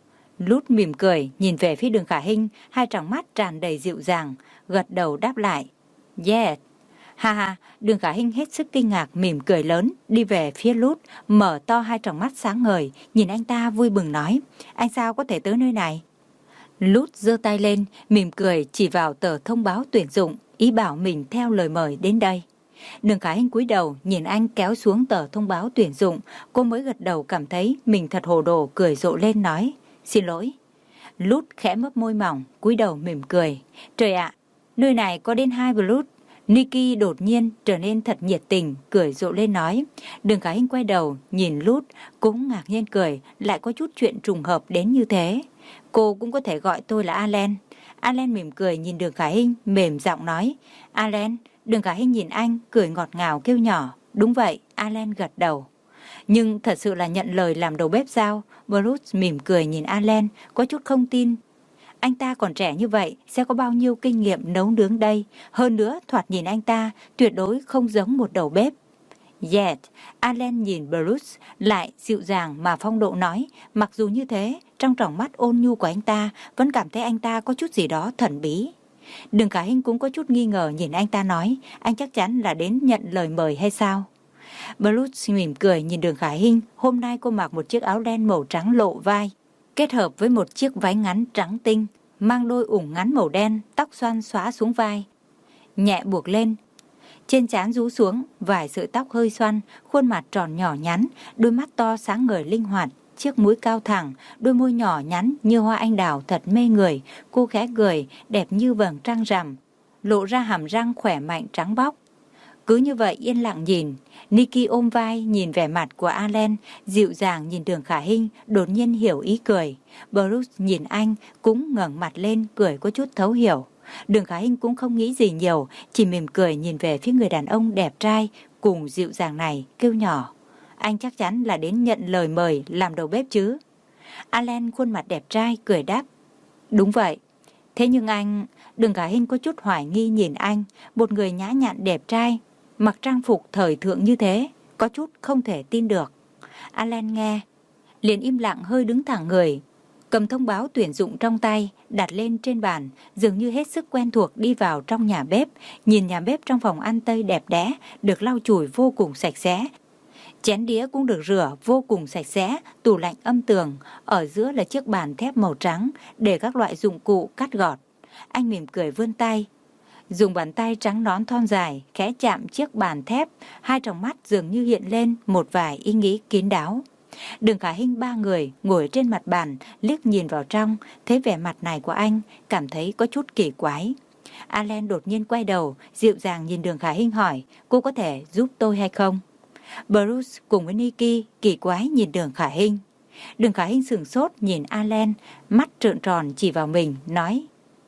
Lút mỉm cười, nhìn về phía Đường Khả Hinh, hai tròng mắt tràn đầy dịu dàng, gật đầu đáp lại. Yes. Ha ha, Đường Khả Hinh hết sức kinh ngạc, mỉm cười lớn, đi về phía Lút, mở to hai tròng mắt sáng ngời, nhìn anh ta vui mừng nói. Anh sao có thể tới nơi này? Lút giơ tay lên, mỉm cười chỉ vào tờ thông báo tuyển dụng, ý bảo mình theo lời mời đến đây. Đường Khả Hinh cúi đầu nhìn anh kéo xuống tờ thông báo tuyển dụng, cô mới gật đầu cảm thấy mình thật hồ đồ, cười rộ lên nói. Xin lỗi. Lút khẽ mấp môi mỏng, cúi đầu mỉm cười. Trời ạ, nơi này có đến hai Blut. Nikki đột nhiên trở nên thật nhiệt tình, cười rộ lên nói. Đường Khả Hinh quay đầu, nhìn Lút, cũng ngạc nhiên cười, lại có chút chuyện trùng hợp đến như thế. Cô cũng có thể gọi tôi là Allen. Allen mỉm cười nhìn Đường Khả Hinh, mềm giọng nói. Allen. Đường Khả Hinh nhìn anh, cười ngọt ngào kêu nhỏ. Đúng vậy, Allen gật đầu. Nhưng thật sự là nhận lời làm đầu bếp sao? Bruce mỉm cười nhìn Allen, có chút không tin. Anh ta còn trẻ như vậy, sẽ có bao nhiêu kinh nghiệm nấu nướng đây? Hơn nữa, thoạt nhìn anh ta tuyệt đối không giống một đầu bếp. Yes, Allen nhìn Bruce, lại dịu dàng mà phong độ nói. Mặc dù như thế, trong tròng mắt ôn nhu của anh ta, vẫn cảm thấy anh ta có chút gì đó thần bí. Đường Khả Hinh cũng có chút nghi ngờ nhìn anh ta nói. Anh chắc chắn là đến nhận lời mời hay sao? Bruce mỉm cười nhìn Đường Khả Hinh, hôm nay cô mặc một chiếc áo đen màu trắng lộ vai, kết hợp với một chiếc váy ngắn trắng tinh, mang đôi ủng ngắn màu đen, tóc xoăn xóa xuống vai, nhẹ buộc lên, trên trán rũ xuống, vài sợi tóc hơi xoăn, khuôn mặt tròn nhỏ nhắn, đôi mắt to sáng ngời linh hoạt, chiếc mũi cao thẳng, đôi môi nhỏ nhắn như hoa anh đào thật mê người. Cô khẽ cười, đẹp như vầng trăng rằm, lộ ra hàm răng khỏe mạnh trắng bóc. Cứ như vậy yên lặng nhìn, Nikki ôm vai nhìn vẻ mặt của Allen, dịu dàng nhìn Đường Khả Hinh, đột nhiên hiểu ý cười. Bruce nhìn anh cũng ngẩng mặt lên, cười có chút thấu hiểu. Đường Khả Hinh cũng không nghĩ gì nhiều, chỉ mỉm cười nhìn về phía người đàn ông đẹp trai cùng dịu dàng này, kêu nhỏ. Anh chắc chắn là đến nhận lời mời làm đầu bếp chứ? Allen khuôn mặt đẹp trai cười đáp. Đúng vậy. Thế nhưng anh... Đường Khả Hinh có chút hoài nghi nhìn anh, một người nhã nhặn đẹp trai, mặc trang phục thời thượng như thế, có chút không thể tin được. Allen nghe, liền im lặng hơi đứng thẳng người, cầm thông báo tuyển dụng trong tay, đặt lên trên bàn, dường như hết sức quen thuộc đi vào trong nhà bếp, nhìn nhà bếp trong phòng ăn Tây đẹp đẽ, được lau chùi vô cùng sạch sẽ. Chén đĩa cũng được rửa vô cùng sạch sẽ, tủ lạnh âm tường, ở giữa là chiếc bàn thép màu trắng, để các loại dụng cụ cắt gọt. Anh mỉm cười vươn tay, dùng bàn tay trắng nõn thon dài, khẽ chạm chiếc bàn thép, hai tròng mắt dường như hiện lên một vài ý nghĩ kín đáo. Đường Khả Hinh ba người ngồi trên mặt bàn, liếc nhìn vào trong, thấy vẻ mặt này của anh, cảm thấy có chút kỳ quái. Allen đột nhiên quay đầu, dịu dàng nhìn Đường Khả Hinh hỏi, cô có thể giúp tôi hay không? Bruce cùng với Nikki kỳ quái nhìn Đường Khả Hinh. Đường Khả Hinh sửng sốt nhìn Allen, mắt trợn tròn chỉ vào mình, nói,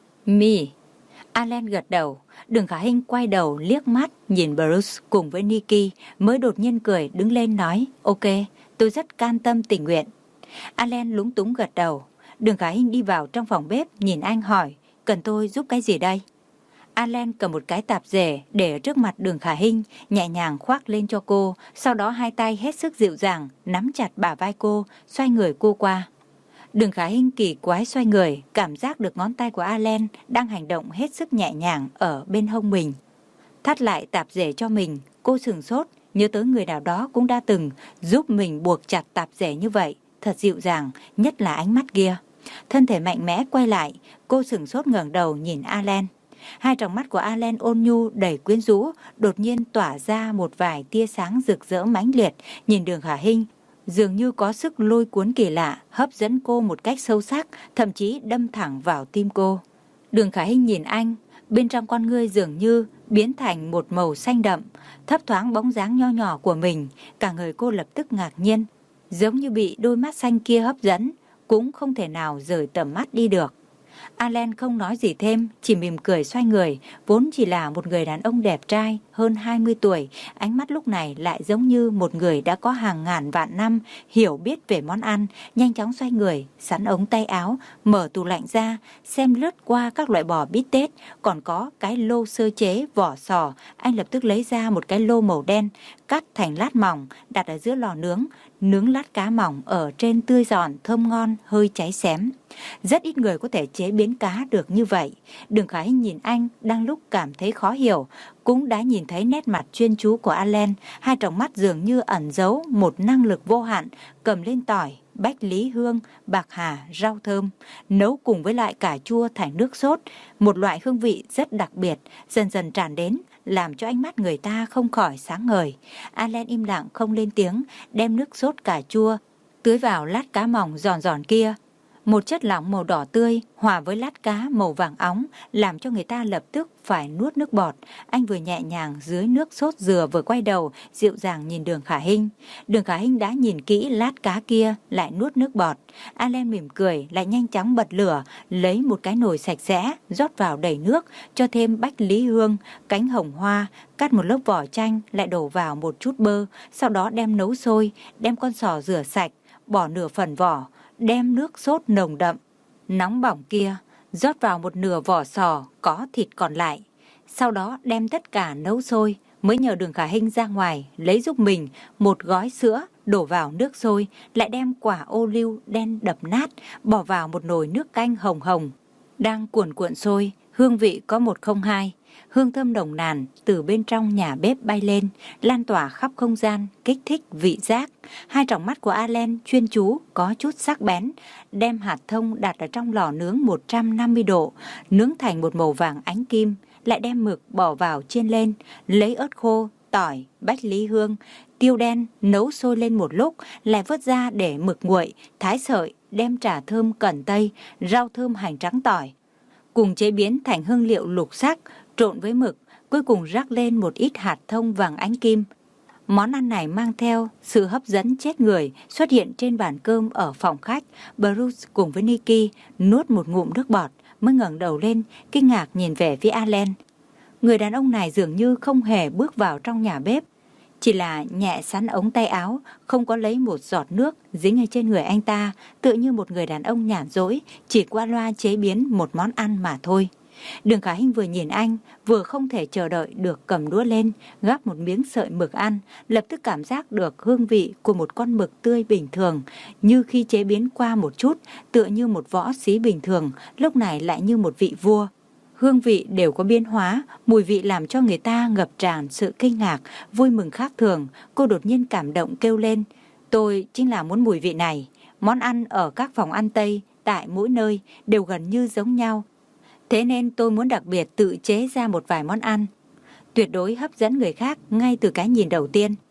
Me. Allen gật đầu. Đường Khả Hinh quay đầu liếc mắt nhìn Bruce cùng với Nikki, mới đột nhiên cười đứng lên nói, ok, tôi rất can tâm tình nguyện. Allen lúng túng gật đầu. Đường Khả Hinh đi vào trong phòng bếp nhìn anh hỏi, cần tôi giúp cái gì đây? Allen cầm một cái tạp dề để ở trước mặt Đường Khả Hinh, nhẹ nhàng khoác lên cho cô, sau đó hai tay hết sức dịu dàng nắm chặt bả vai cô, xoay người cô qua. Đường Khả Hinh kỳ quái xoay người, cảm giác được ngón tay của Allen đang hành động hết sức nhẹ nhàng ở bên hông mình. Thắt lại tạp dề cho mình, cô sửng sốt, nhớ tới người nào đó cũng đã từng giúp mình buộc chặt tạp dề như vậy, thật dịu dàng, nhất là ánh mắt kia. Thân thể mạnh mẽ quay lại, cô sửng sốt ngẩng đầu nhìn Allen. Hai tròng mắt của Allen ôn nhu đầy quyến rũ, đột nhiên tỏa ra một vài tia sáng rực rỡ mãnh liệt, nhìn Đường Khả Hinh dường như có sức lôi cuốn kỳ lạ, hấp dẫn cô một cách sâu sắc, thậm chí đâm thẳng vào tim cô. Đường Khả Hinh nhìn anh, bên trong con ngươi dường như biến thành một màu xanh đậm, thấp thoáng bóng dáng nho nhỏ của mình, cả người cô lập tức ngạc nhiên, giống như bị đôi mắt xanh kia hấp dẫn, cũng không thể nào rời tầm mắt đi được. Allen không nói gì thêm, chỉ mỉm cười xoay người, vốn chỉ là một người đàn ông đẹp trai, hơn hai mươi tuổi, ánh mắt lúc này lại giống như một người đã có hàng ngàn vạn năm hiểu biết về món ăn, nhanh chóng xoay người, sắn ống tay áo, mở tủ lạnh ra, xem lướt qua các loại bò bít tết, còn có cái lô sơ chế vỏ sò, anh lập tức lấy ra một cái lô màu đen, cắt thành lát mỏng, đặt ở giữa lò nướng, nướng lát cá mỏng ở trên tươi giòn, thơm ngon, hơi cháy xém. Rất ít người có thể chế biến cá được như vậy. Đường Khả Hinh nhìn anh đang lúc cảm thấy khó hiểu, cũng đã nhìn thấy nét mặt chuyên chú của Allen, hai tròng mắt dường như ẩn giấu một năng lực vô hạn, cầm lên tỏi, bách lý hương, bạc hà, rau thơm, nấu cùng với lại cà chua thành nước sốt, một loại hương vị rất đặc biệt, dần dần tràn đến, làm cho ánh mắt người ta không khỏi sáng ngời. Allen im lặng không lên tiếng, đem nước sốt cà chua tưới vào lát cá mỏng giòn giòn kia. Một chất lỏng màu đỏ tươi hòa với lát cá màu vàng óng làm cho người ta lập tức phải nuốt nước bọt. Anh vừa nhẹ nhàng dưới nước sốt dừa vừa quay đầu, dịu dàng nhìn Đường Khả Hinh. Đường Khả Hinh đã nhìn kỹ lát cá kia, lại nuốt nước bọt. Allen mỉm cười, lại nhanh chóng bật lửa, lấy một cái nồi sạch sẽ, rót vào đầy nước, cho thêm bách lý hương, cánh hồng hoa, cắt một lớp vỏ chanh, lại đổ vào một chút bơ, sau đó đem nấu sôi, đem con sò rửa sạch, bỏ nửa phần vỏ, đem nước sốt nồng đậm, nóng bỏng kia, rót vào một nửa vỏ sò có thịt còn lại. Sau đó đem tất cả nấu sôi, mới nhờ Đường Khả Hinh ra ngoài lấy giúp mình một gói sữa, đổ vào nước sôi, lại đem quả ô liu đen đập nát, bỏ vào một nồi nước canh hồng hồng, đang cuồn cuộn sôi, hương vị có một không hai. Hương thơm nồng nàn từ bên trong nhà bếp bay lên, lan tỏa khắp không gian, kích thích vị giác. Hai tròng mắt của Allen chuyên chú, có chút sắc bén, đem hạt thông đặt ở trong lò nướng một trăm năm mươi độ, nướng thành một màu vàng ánh kim, lại đem mực bỏ vào chiên lên, lấy ớt khô, tỏi, bách lý hương, tiêu đen nấu sôi lên một lúc, lại vớt ra để mực nguội, thái sợi, đem trà thơm cần tây, rau thơm hành trắng tỏi, cùng chế biến thành hương liệu lục sắc, trộn với mực, cuối cùng rắc lên một ít hạt thông vàng ánh kim. Món ăn này mang theo sự hấp dẫn chết người, xuất hiện trên bàn cơm ở phòng khách. Bruce cùng với Nikki nuốt một ngụm nước bọt, mới ngẩng đầu lên, kinh ngạc nhìn về phía Allen. Người đàn ông này dường như không hề bước vào trong nhà bếp, chỉ là nhẹ sắn ống tay áo, không có lấy một giọt nước dính ở trên người anh ta, tựa như một người đàn ông nhàn rỗi, chỉ qua loa chế biến một món ăn mà thôi. Đường Khả Hinh vừa nhìn anh, vừa không thể chờ đợi được cầm đũa lên, gắp một miếng sợi mực ăn, lập tức cảm giác được hương vị của một con mực tươi bình thường, như khi chế biến qua một chút, tựa như một võ sĩ bình thường, lúc này lại như một vị vua. Hương vị đều có biến hóa, mùi vị làm cho người ta ngập tràn sự kinh ngạc, vui mừng khác thường. Cô đột nhiên cảm động kêu lên, tôi chính là muốn mùi vị này. Món ăn ở các phòng ăn Tây, tại mỗi nơi, đều gần như giống nhau. Thế nên tôi muốn đặc biệt tự chế ra một vài món ăn, tuyệt đối hấp dẫn người khác ngay từ cái nhìn đầu tiên.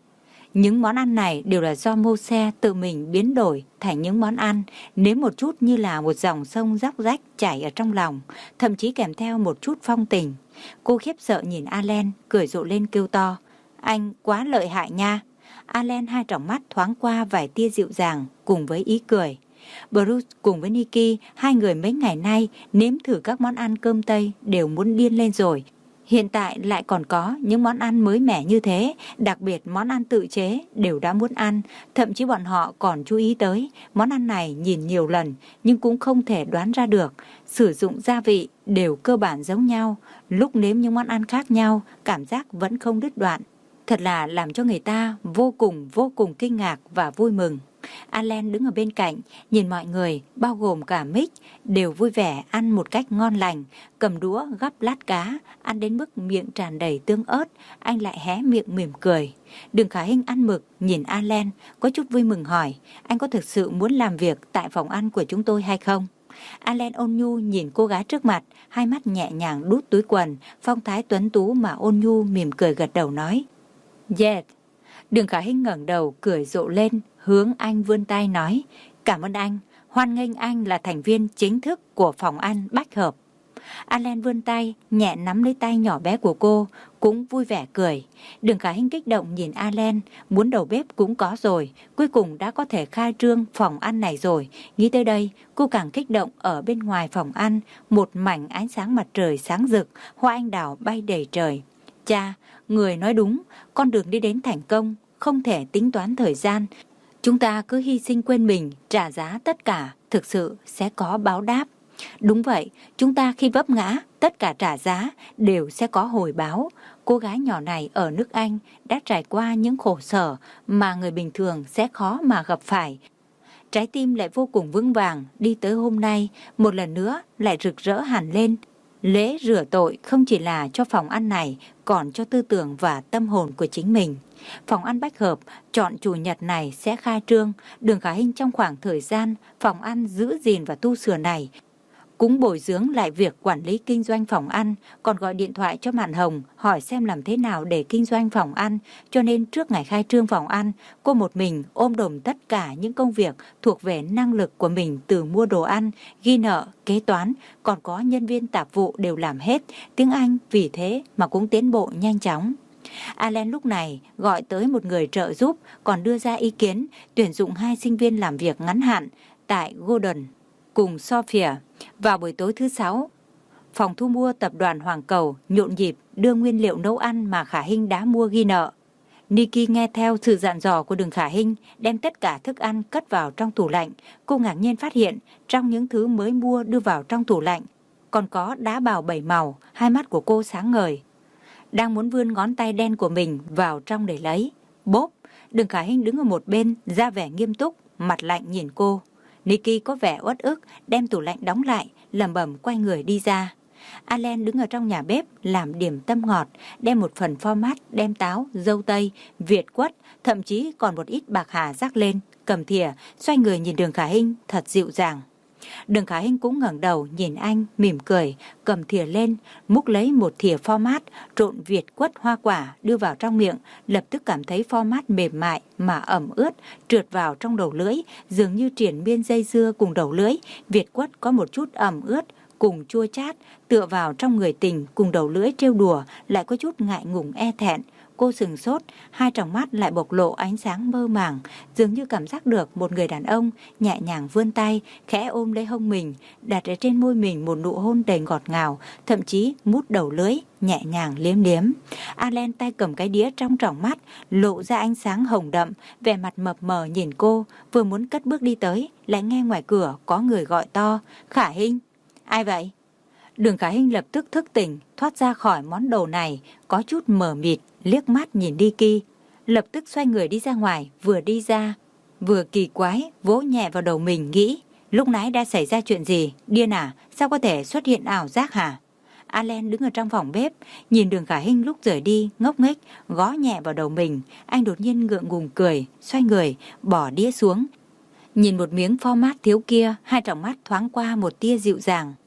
Những món ăn này đều là do Môi-se tự mình biến đổi thành những món ăn, nếm một chút như là một dòng sông róc rách chảy ở trong lòng, thậm chí kèm theo một chút phong tình. Cô khiếp sợ nhìn Allen, cười rộ lên kêu to, anh quá lợi hại nha. Allen hai tròng mắt thoáng qua vài tia dịu dàng cùng với ý cười. Bruce cùng với Nikki, hai người mấy ngày nay nếm thử các món ăn cơm Tây đều muốn điên lên rồi. Hiện tại lại còn có những món ăn mới mẻ như thế, đặc biệt món ăn tự chế đều đã muốn ăn. Thậm chí bọn họ còn chú ý tới món ăn này nhìn nhiều lần nhưng cũng không thể đoán ra được. Sử dụng gia vị đều cơ bản giống nhau, lúc nếm những món ăn khác nhau cảm giác vẫn không đứt đoạn. Thật là làm cho người ta vô cùng vô cùng kinh ngạc và vui mừng. Allen đứng ở bên cạnh, nhìn mọi người, bao gồm cả Mick, đều vui vẻ ăn một cách ngon lành, cầm đũa gắp lát cá, ăn đến mức miệng tràn đầy tương ớt, anh lại hé miệng mỉm cười. Đường Khả Hinh ăn mực, nhìn Allen, có chút vui mừng hỏi, anh có thực sự muốn làm việc tại phòng ăn của chúng tôi hay không? Allen ôn nhu nhìn cô gái trước mặt, hai mắt nhẹ nhàng đút túi quần, phong thái tuấn tú mà ôn nhu mỉm cười gật đầu nói, yes. Đường Khả Hinh ngẩng đầu cười rộ lên, hướng anh vươn tay nói, cảm ơn anh, hoan nghênh anh là thành viên chính thức của phòng ăn Bách Hợp. Allen vươn tay, nhẹ nắm lấy tay nhỏ bé của cô, cũng vui vẻ cười. Đường Khả Hinh kích động nhìn Allen, muốn đầu bếp cũng có rồi, cuối cùng đã có thể khai trương phòng ăn này rồi. Nghĩ tới đây, cô càng kích động. Ở bên ngoài phòng ăn, một mảnh ánh sáng mặt trời sáng rực, hoa anh đào bay đầy trời. Cha, người nói đúng, con đường đi đến thành công không thể tính toán thời gian. Chúng ta cứ hy sinh quên mình, trả giá tất cả, thực sự sẽ có báo đáp. Đúng vậy, chúng ta khi vấp ngã, tất cả trả giá đều sẽ có hồi báo. Cô gái nhỏ này ở nước Anh đã trải qua những khổ sở mà người bình thường sẽ khó mà gặp phải. Trái tim lại vô cùng vững vàng, đi tới hôm nay, một lần nữa lại rực rỡ hẳn lên. Lễ rửa tội không chỉ là cho phòng ăn này, còn cho tư tưởng và tâm hồn của chính mình. Phòng ăn Bách Hợp chọn chủ nhật này sẽ khai trương. Đường Khả Hinh trong khoảng thời gian phòng ăn giữ gìn và tu sửa này cũng bồi dưỡng lại việc quản lý kinh doanh phòng ăn, còn gọi điện thoại cho Mạn Hồng hỏi xem làm thế nào để kinh doanh phòng ăn. Cho nên trước ngày khai trương phòng ăn, cô một mình ôm đồm tất cả những công việc thuộc về năng lực của mình, từ mua đồ ăn, ghi nợ, kế toán, còn có nhân viên tạp vụ đều làm hết. Tiếng Anh vì thế mà cũng tiến bộ nhanh chóng. Allen lúc này gọi tới một người trợ giúp, còn đưa ra ý kiến tuyển dụng hai sinh viên làm việc ngắn hạn tại Gordon cùng Sophia. Vào buổi tối thứ sáu, phòng thu mua tập đoàn Hoàng Cầu nhộn nhịp đưa nguyên liệu nấu ăn mà Khả Hinh đã mua ghi nợ. Nikki nghe theo sự dặn dò của Đường Khả Hinh, đem tất cả thức ăn cất vào trong tủ lạnh. Cô ngạc nhiên phát hiện trong những thứ mới mua đưa vào trong tủ lạnh còn có đá bào bảy màu. Hai mắt của cô sáng ngời, đang muốn vươn ngón tay đen của mình vào trong để lấy. Bốp! Đường Khả Hinh đứng ở một bên, ra vẻ nghiêm túc, mặt lạnh nhìn cô. Nikki có vẻ uất ức, đem tủ lạnh đóng lại, lẩm bẩm quay người đi ra. Allen đứng ở trong nhà bếp làm điểm tâm ngọt, đem một phần format, đem táo, dâu tây, việt quất, thậm chí còn một ít bạc hà rắc lên, cầm thìa, xoay người nhìn Đường Khả Hinh thật dịu dàng. Đường Khả Hinh cũng ngẩng đầu nhìn anh, mỉm cười, cầm thìa lên, múc lấy một thìa format, trộn việt quất hoa quả đưa vào trong miệng, lập tức cảm thấy format mềm mại mà ẩm ướt, trượt vào trong đầu lưỡi, dường như triền miên dây dưa cùng đầu lưỡi. Việt quất có một chút ẩm ướt cùng chua chát, tựa vào trong người tình cùng đầu lưỡi trêu đùa, lại có chút ngại ngùng e thẹn. Cô sừng sốt, hai tròng mắt lại bộc lộ ánh sáng mơ màng, dường như cảm giác được một người đàn ông nhẹ nhàng vươn tay, khẽ ôm lấy hông mình, đặt ở trên môi mình một nụ hôn đầy ngọt ngào, thậm chí mút đầu lưỡi, nhẹ nhàng liếm liếm. Allen tay cầm cái đĩa trong tròng mắt, lộ ra ánh sáng hồng đậm, vẻ mặt mập mờ nhìn cô, vừa muốn cất bước đi tới, lại nghe ngoài cửa có người gọi to, Khả Hinh. Ai vậy? Đường Khả Hinh lập tức thức tỉnh, thoát ra khỏi món đồ này, có chút mờ mịt, liếc mắt nhìn Nikki, lập tức xoay người đi ra ngoài, vừa đi ra, vừa kỳ quái, vỗ nhẹ vào đầu mình nghĩ, lúc nãy đã xảy ra chuyện gì, điên à, sao có thể xuất hiện ảo giác hả? Allen đứng ở trong phòng bếp, nhìn Đường Khả Hinh lúc rời đi, ngốc nghếch, gõ nhẹ vào đầu mình, anh đột nhiên ngượng ngùng cười, xoay người, bỏ đĩa xuống, nhìn một miếng format thiếu kia, hai tròng mắt thoáng qua một tia dịu dàng.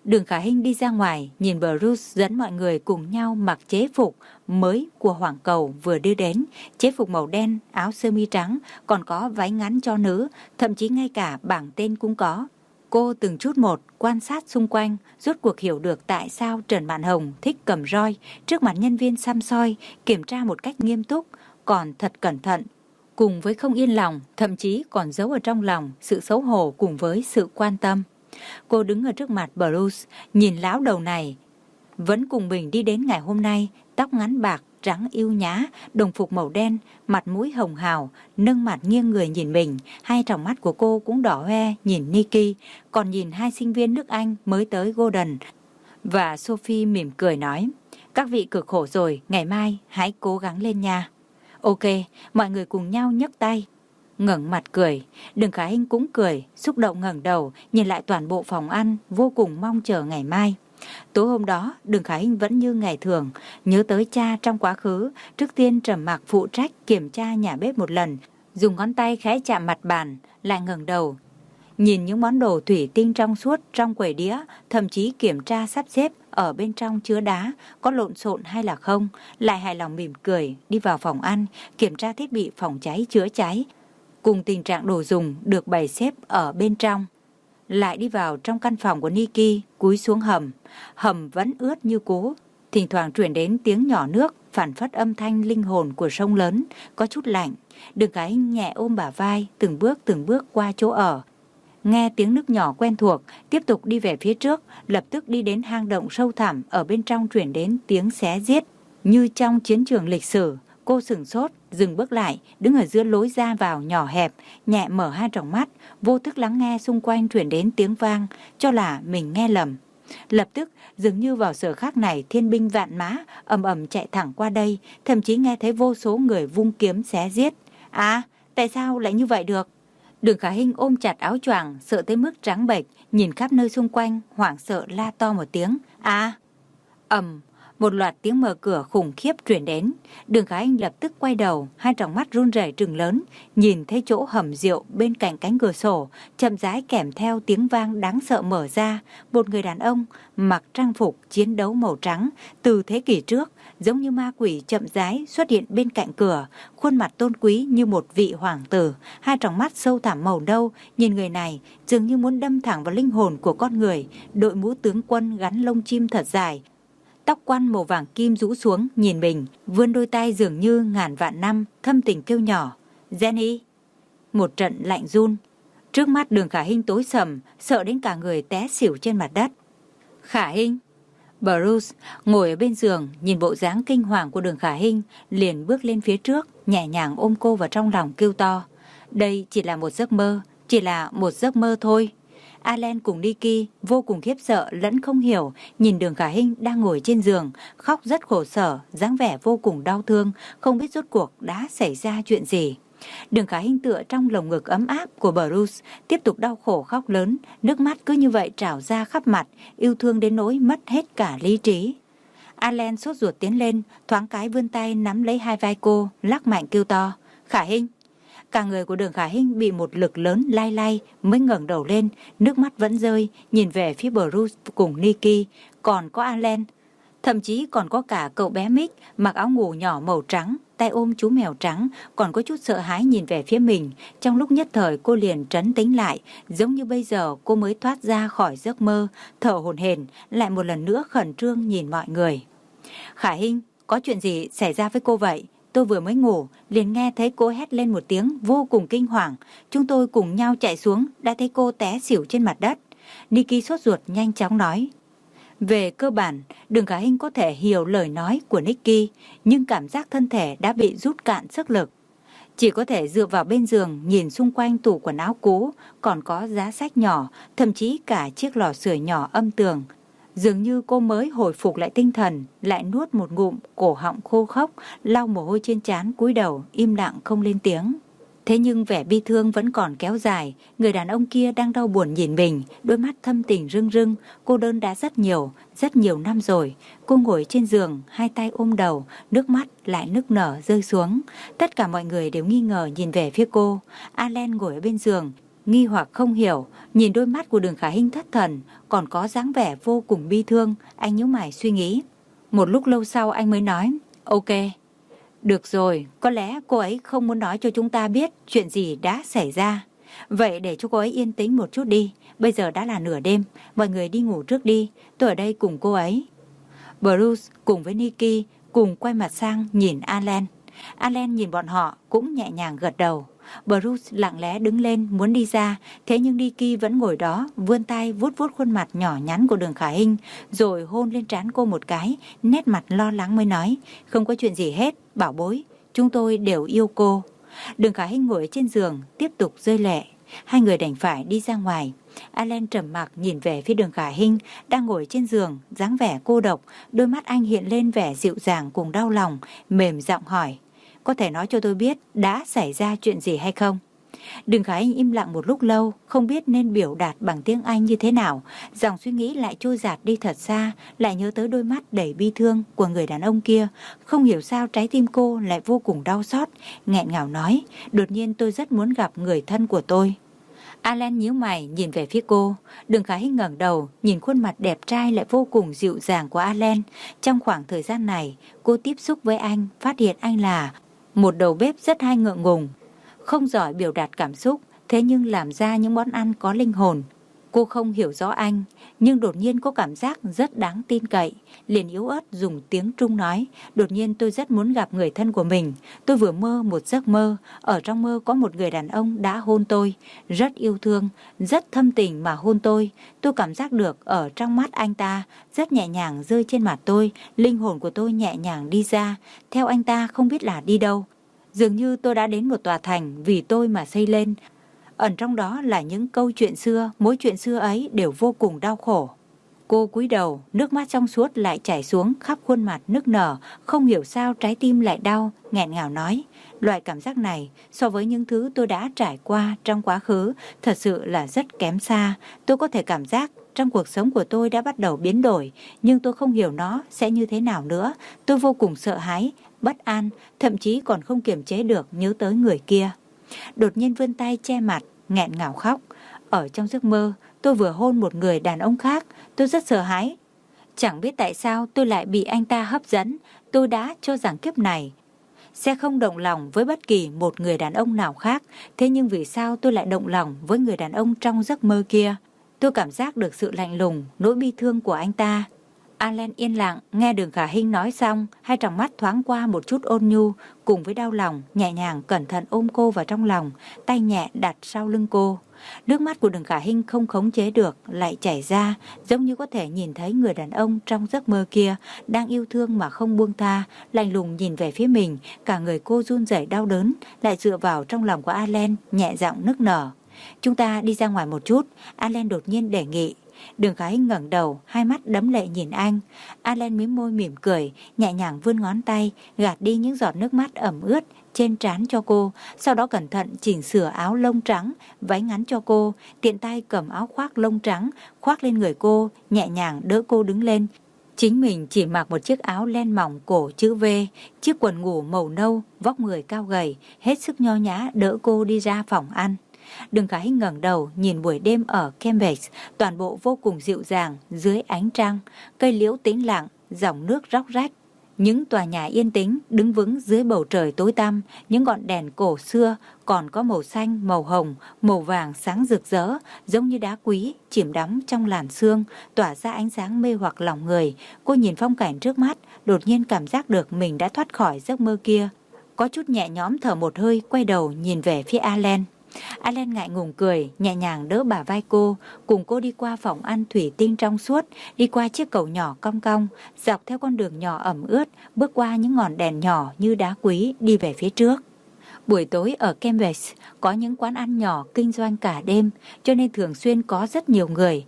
Đường Khả Hinh đi ra ngoài, nhìn Bruce dẫn mọi người cùng nhau mặc chế phục mới của Hoàng Cầu vừa đưa đến. Chế phục màu đen, áo sơ mi trắng, còn có váy ngắn cho nữ, thậm chí ngay cả bảng tên cũng có. Cô từng chút một quan sát xung quanh, rốt cuộc hiểu được tại sao Trần Mạn Hồng thích cầm roi trước mặt nhân viên xăm soi, kiểm tra một cách nghiêm túc, còn thật cẩn thận. Cùng với không yên lòng, thậm chí còn giấu ở trong lòng sự xấu hổ cùng với sự quan tâm. Cô đứng ở trước mặt Bruce, nhìn lão đầu này, vẫn cùng mình đi đến ngày hôm nay, tóc ngắn bạc, trắng yêu nhã, đồng phục màu đen, mặt mũi hồng hào, nâng mặt nghiêng người nhìn mình, hai tròng mắt của cô cũng đỏ hoe nhìn Nikki, còn nhìn hai sinh viên nước Anh mới tới Gordon và Sophie mỉm cười nói, các vị cực khổ rồi, ngày mai hãy cố gắng lên nha. Ok, mọi người cùng nhau nhấc tay, ngẩng mặt cười. Đường Khả Hinh cũng cười, xúc động ngẩng đầu, nhìn lại toàn bộ phòng ăn, vô cùng mong chờ ngày mai. Tối hôm đó, Đường Khả Hinh vẫn như ngày thường, nhớ tới cha trong quá khứ, trước tiên trầm mặc phụ trách kiểm tra nhà bếp một lần, dùng ngón tay khẽ chạm mặt bàn, lại ngẩng đầu, nhìn những món đồ thủy tinh trong suốt trong quầy đĩa, thậm chí kiểm tra sắp xếp ở bên trong chứa đá, có lộn xộn hay là không, lại hài lòng mỉm cười, đi vào phòng ăn, kiểm tra thiết bị phòng cháy chữa cháy, cùng tình trạng đồ dùng được bày xếp ở bên trong. Lại đi vào trong căn phòng của Nikki, cúi xuống hầm. Hầm vẫn ướt như cũ, thỉnh thoảng truyền đến tiếng nhỏ nước, phản phất âm thanh linh hồn của sông lớn, có chút lạnh. Đường Khả Hinh nhẹ ôm bả vai, từng bước từng bước qua chỗ ở. Nghe tiếng nước nhỏ quen thuộc, tiếp tục đi về phía trước, lập tức đi đến hang động sâu thẳm, ở bên trong truyền đến tiếng xé giết, như trong chiến trường lịch sử. Cô sửng sốt, dừng bước lại, đứng ở giữa lối ra vào nhỏ hẹp, nhẹ mở hai tròng mắt, vô thức lắng nghe xung quanh truyền đến tiếng vang, cho là mình nghe lầm. Lập tức, dường như vào giờ khác này, thiên binh vạn mã ầm ầm chạy thẳng qua đây, thậm chí nghe thấy vô số người vung kiếm xé giết. À, tại sao lại như vậy được? Đường Khả Hinh ôm chặt áo choàng, sợ tới mức trắng bệch, nhìn khắp nơi xung quanh, hoảng sợ la to một tiếng. À, ầm. Một loạt tiếng mở cửa khủng khiếp truyền đến. Đường Khả Hinh lập tức quay đầu, hai tròng mắt run rẩy trừng lớn, nhìn thấy chỗ hầm rượu bên cạnh cánh cửa sổ, chậm rãi kèm theo tiếng vang đáng sợ mở ra. Một người đàn ông mặc trang phục chiến đấu màu trắng từ thế kỷ trước, giống như ma quỷ chậm rãi xuất hiện bên cạnh cửa, khuôn mặt tôn quý như một vị hoàng tử, hai tròng mắt sâu thẳm màu nâu, nhìn người này dường như muốn đâm thẳng vào linh hồn của con người. Đội mũ tướng quân gắn lông chim thật dài, tóc quăn màu vàng kim rũ xuống nhìn mình, vươn đôi tay dường như ngàn vạn năm, thâm tình kêu nhỏ, Jenny. Một trận lạnh run, trước mắt Đường Khả Hinh tối sầm, sợ đến cả người té xỉu trên mặt đất. Khả Hinh. Bruce ngồi ở bên giường, nhìn bộ dáng kinh hoàng của Đường Khả Hinh, liền bước lên phía trước, nhẹ nhàng ôm cô vào trong lòng kêu to, đây chỉ là một giấc mơ, chỉ là một giấc mơ thôi. Allen cùng Nikki vô cùng khiếp sợ lẫn không hiểu, nhìn Đường Khả Hinh đang ngồi trên giường, khóc rất khổ sở, dáng vẻ vô cùng đau thương, không biết rốt cuộc đã xảy ra chuyện gì. Đường Khả Hinh tựa trong lồng ngực ấm áp của Bruce, tiếp tục đau khổ khóc lớn, nước mắt cứ như vậy trào ra khắp mặt, yêu thương đến nỗi mất hết cả lý trí. Allen sốt ruột tiến lên, thoáng cái vươn tay nắm lấy hai vai cô, lắc mạnh kêu to, Khả Hinh. Cả người của Đường Khả Hinh bị một lực lớn lay lay mới ngẩng đầu lên, nước mắt vẫn rơi, nhìn về phía Bruce cùng Nikki, còn có Allen, thậm chí còn có cả cậu bé Mick mặc áo ngủ nhỏ màu trắng, tay ôm chú mèo trắng, còn có chút sợ hãi nhìn về phía mình. Trong lúc nhất thời cô liền trấn tĩnh lại, giống như bây giờ cô mới thoát ra khỏi giấc mơ, thở hổn hển, lại một lần nữa khẩn trương nhìn mọi người. Khả Hinh, có chuyện gì xảy ra với cô vậy? Tôi vừa mới ngủ, liền nghe thấy cô hét lên một tiếng vô cùng kinh hoàng. Chúng tôi cùng nhau chạy xuống, đã thấy cô té xỉu trên mặt đất. Nikki sốt ruột nhanh chóng nói. Về cơ bản, Đường Khả Hinh có thể hiểu lời nói của Nikki, nhưng cảm giác thân thể đã bị rút cạn sức lực. Chỉ có thể dựa vào bên giường, nhìn xung quanh tủ quần áo cũ, còn có giá sách nhỏ, thậm chí cả chiếc lò sưởi nhỏ âm tường. Dường như cô mới hồi phục lại tinh thần, lại nuốt một ngụm, cổ họng khô khốc, lau mồ hôi trên trán, cúi đầu, im lặng không lên tiếng. Thế nhưng vẻ bi thương vẫn còn kéo dài, người đàn ông kia đang đau buồn nhìn mình, đôi mắt thâm tình rưng rưng, cô đơn đã rất nhiều, rất nhiều năm rồi. Cô ngồi trên giường, hai tay ôm đầu, nước mắt lại nức nở rơi xuống. Tất cả mọi người đều nghi ngờ nhìn về phía cô. Allen ngồi ở bên giường, nghi hoặc không hiểu, nhìn đôi mắt của Đường Khả Hinh thất thần, còn có dáng vẻ vô cùng bi thương, anh nhíu mày suy nghĩ. Một lúc lâu sau anh mới nói, ok, được rồi, có lẽ cô ấy không muốn nói cho chúng ta biết chuyện gì đã xảy ra. Vậy để cho cô ấy yên tĩnh một chút đi, bây giờ đã là nửa đêm, mọi người đi ngủ trước đi, tôi ở đây cùng cô ấy. Bruce cùng với Nikki cùng quay mặt sang nhìn Alan. Alan nhìn bọn họ cũng nhẹ nhàng gật đầu. Bruce lặng lẽ đứng lên muốn đi ra, thế nhưng Nikki vẫn ngồi đó, vươn tay vuốt vuốt khuôn mặt nhỏ nhắn của Đường Khả Hinh, rồi hôn lên trán cô một cái, nét mặt lo lắng mới nói, không có chuyện gì hết, bảo bối, chúng tôi đều yêu cô. Đường Khả Hinh ngồi trên giường, tiếp tục rơi lệ. Hai người đành phải đi ra ngoài. Alan trầm mặc nhìn về phía Đường Khả Hinh đang ngồi trên giường, dáng vẻ cô độc, đôi mắt anh hiện lên vẻ dịu dàng cùng đau lòng, mềm giọng hỏi, có thể nói cho tôi biết đã xảy ra chuyện gì hay không? Đường Khả Hinh im lặng một lúc lâu, không biết nên biểu đạt bằng tiếng Anh như thế nào. Dòng suy nghĩ lại trôi dạt đi thật xa, lại nhớ tới đôi mắt đầy bi thương của người đàn ông kia. Không hiểu sao trái tim cô lại vô cùng đau xót, nghẹn ngào nói, đột nhiên tôi rất muốn gặp người thân của tôi. Alan nhíu mày nhìn về phía cô. Đường Khả Hinh ngẩng đầu, nhìn khuôn mặt đẹp trai lại vô cùng dịu dàng của Alan. Trong khoảng thời gian này, cô tiếp xúc với anh, phát hiện anh là một đầu bếp rất hay ngượng ngùng, không giỏi biểu đạt cảm xúc, thế nhưng làm ra những món ăn có linh hồn. Cô không hiểu rõ anh, nhưng đột nhiên có cảm giác rất đáng tin cậy. Liền yếu ớt dùng tiếng Trung nói, đột nhiên tôi rất muốn gặp người thân của mình. Tôi vừa mơ một giấc mơ, ở trong mơ có một người đàn ông đã hôn tôi, rất yêu thương, rất thâm tình mà hôn tôi. Tôi cảm giác được ở trong mắt anh ta, rất nhẹ nhàng rơi trên mặt tôi, linh hồn của tôi nhẹ nhàng đi ra, theo anh ta không biết là đi đâu. Dường như tôi đã đến một tòa thành vì tôi mà xây lên. Ẩn trong đó là những câu chuyện xưa, mỗi chuyện xưa ấy đều vô cùng đau khổ. Cô cúi đầu, nước mắt trong suốt lại chảy xuống khắp khuôn mặt nức nở, không hiểu sao trái tim lại đau, nghẹn ngào nói. Loại cảm giác này so với những thứ tôi đã trải qua trong quá khứ thật sự là rất kém xa. Tôi có thể cảm giác trong cuộc sống của tôi đã bắt đầu biến đổi, nhưng tôi không hiểu nó sẽ như thế nào nữa. Tôi vô cùng sợ hãi, bất an, thậm chí còn không kiềm chế được nhớ tới người kia. Đột nhiên vươn tay che mặt, nghẹn ngào khóc. Ở trong giấc mơ, tôi vừa hôn một người đàn ông khác, tôi rất sợ hãi. Chẳng biết tại sao tôi lại bị anh ta hấp dẫn, tôi đã cho rằng kiếp này sẽ không động lòng với bất kỳ một người đàn ông nào khác, thế nhưng vì sao tôi lại động lòng với người đàn ông trong giấc mơ kia? Tôi cảm giác được sự lạnh lùng, nỗi bi thương của anh ta. Alan yên lặng, nghe Đường Khả Hinh nói xong, hai tròng mắt thoáng qua một chút ôn nhu, cùng với đau lòng, nhẹ nhàng cẩn thận ôm cô vào trong lòng, tay nhẹ đặt sau lưng cô. Nước mắt của Đường Khả Hinh không khống chế được, lại chảy ra, giống như có thể nhìn thấy người đàn ông trong giấc mơ kia, đang yêu thương mà không buông tha, lạnh lùng nhìn về phía mình, cả người cô run rẩy đau đớn, lại dựa vào trong lòng của Alan, nhẹ giọng nức nở. Chúng ta đi ra ngoài một chút, Alan đột nhiên đề nghị. Đường Khả Hinh ngẩng đầu, hai mắt đẫm lệ nhìn anh. Alan mím môi mỉm cười, nhẹ nhàng vươn ngón tay, gạt đi những giọt nước mắt ẩm ướt trên trán cho cô, sau đó cẩn thận chỉnh sửa áo lông trắng, váy ngắn cho cô, tiện tay cầm áo khoác lông trắng, khoác lên người cô, nhẹ nhàng đỡ cô đứng lên. Chính mình chỉ mặc một chiếc áo len mỏng cổ chữ V, chiếc quần ngủ màu nâu, vóc người cao gầy, hết sức nho nhã đỡ cô đi ra phòng ăn. Đường Khả Hinh ngẩng đầu nhìn buổi đêm ở Cambridge, toàn bộ vô cùng dịu dàng dưới ánh trăng, cây liễu tĩnh lặng, dòng nước róc rách. Những tòa nhà yên tĩnh đứng vững dưới bầu trời tối tăm, những ngọn đèn cổ xưa còn có màu xanh, màu hồng, màu vàng sáng rực rỡ, giống như đá quý chìm đắm trong làn sương, tỏa ra ánh sáng mê hoặc lòng người. Cô nhìn phong cảnh trước mắt, đột nhiên cảm giác được mình đã thoát khỏi giấc mơ kia. Có chút nhẹ nhõm thở một hơi, quay đầu nhìn về phía Alan. Alan ngại ngùng cười, nhẹ nhàng đỡ bả vai cô, cùng cô đi qua phòng ăn thủy tinh trong suốt, đi qua chiếc cầu nhỏ cong cong, dọc theo con đường nhỏ ẩm ướt, bước qua những ngọn đèn nhỏ như đá quý đi về phía trước. Buổi tối ở Cambridge có những quán ăn nhỏ kinh doanh cả đêm, cho nên thường xuyên có rất nhiều người.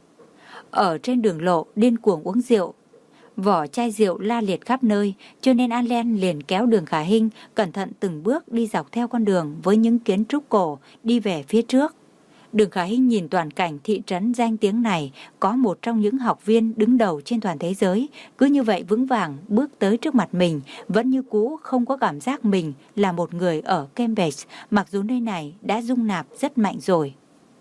Ở trên đường lộ điên cuồng uống rượu, vỏ chai rượu la liệt khắp nơi, cho nên Alan liền kéo Đường Khả Hinh cẩn thận từng bước đi dọc theo con đường với những kiến trúc cổ đi về phía trước. Đường Khả Hinh nhìn toàn cảnh thị trấn danh tiếng này, có một trong những học viên đứng đầu trên toàn thế giới, cứ như vậy vững vàng bước tới trước mặt mình, vẫn như cũ không có cảm giác mình là một người ở Cambridge, mặc dù nơi này đã dung nạp rất mạnh rồi.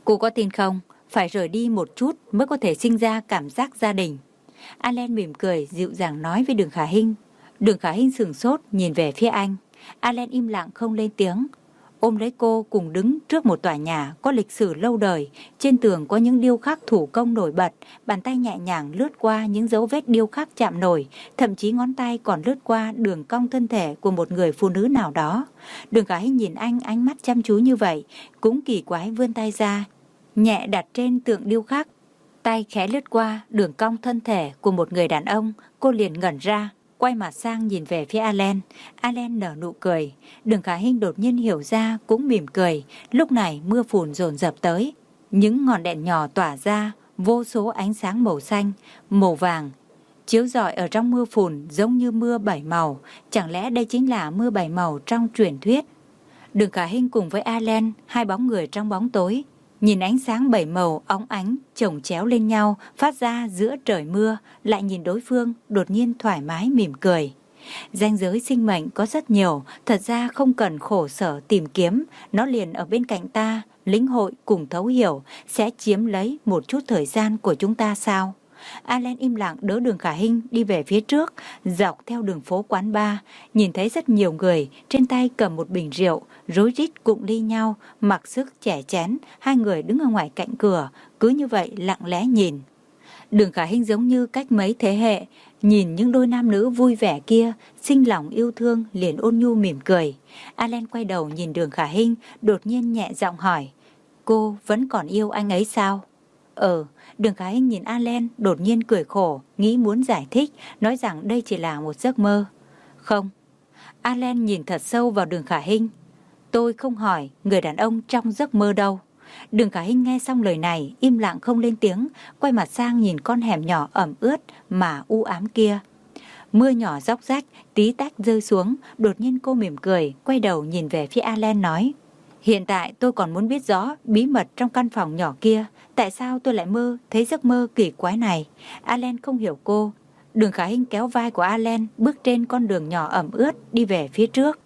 Cô có tin không? Phải rời đi một chút mới có thể sinh ra cảm giác gia đình. Alan mỉm cười dịu dàng nói với Đường Khả Hinh. Đường Khả Hinh sửng sốt nhìn về phía anh. Alan im lặng không lên tiếng. Ôm lấy cô cùng đứng trước một tòa nhà có lịch sử lâu đời. Trên tường có những điêu khắc thủ công nổi bật. Bàn tay nhẹ nhàng lướt qua những dấu vết điêu khắc chạm nổi. Thậm chí ngón tay còn lướt qua đường cong thân thể của một người phụ nữ nào đó. Đường Khả Hinh nhìn anh ánh mắt chăm chú như vậy, cũng kỳ quái vươn tay ra, nhẹ đặt trên tượng điêu khắc. Tay khẽ lướt qua đường cong thân thể của một người đàn ông. Cô liền ngẩn ra, quay mặt sang nhìn về phía Alan. Alan nở nụ cười. Đường Khả Hinh đột nhiên hiểu ra cũng mỉm cười. Lúc này mưa phùn dồn dập tới. Những ngọn đèn nhỏ tỏa ra vô số ánh sáng màu xanh, màu vàng, chiếu rọi ở trong mưa phùn giống như mưa bảy màu. Chẳng lẽ đây chính là mưa bảy màu trong truyền thuyết? Đường Khả Hinh cùng với Alan, hai bóng người trong bóng tối, nhìn ánh sáng bảy màu óng ánh chồng chéo lên nhau phát ra giữa trời mưa, lại nhìn đối phương đột nhiên thoải mái mỉm cười. Ranh giới sinh mệnh có rất nhiều, thật ra không cần khổ sở tìm kiếm, nó liền ở bên cạnh ta, lĩnh hội cùng thấu hiểu, sẽ chiếm lấy một chút thời gian của chúng ta sao? Alan im lặng đỡ Đường Khả Hinh đi về phía trước, dọc theo đường phố quán bar, nhìn thấy rất nhiều người trên tay cầm một bình rượu, rối rít cụng ly nhau, mặc sức chè chén. Hai người đứng ở ngoài cạnh cửa, cứ như vậy lặng lẽ nhìn. Đường Khả Hinh giống như cách mấy thế hệ, nhìn những đôi nam nữ vui vẻ kia, sinh lòng yêu thương liền ôn nhu mỉm cười. Alan quay đầu nhìn Đường Khả Hinh, đột nhiên nhẹ giọng hỏi, cô vẫn còn yêu anh ấy sao? Ờ, Đường Khả Hinh nhìn Alan đột nhiên cười khổ, nghĩ muốn giải thích, nói rằng đây chỉ là một giấc mơ. Không. Alan nhìn thật sâu vào Đường Khả Hinh. Tôi không hỏi người đàn ông trong giấc mơ đâu. Đường Khả Hinh nghe xong lời này, im lặng không lên tiếng, quay mặt sang nhìn con hẻm nhỏ ẩm ướt mà u ám kia. Mưa nhỏ róc rách, tí tách rơi xuống, đột nhiên cô mỉm cười, quay đầu nhìn về phía Alan nói, hiện tại tôi còn muốn biết rõ bí mật trong căn phòng nhỏ kia. Tại sao tôi lại mơ thấy giấc mơ kỳ quái này? Alan không hiểu cô. Đường Khả Hinh kéo vai của Alan bước trên con đường nhỏ ẩm ướt đi về phía trước.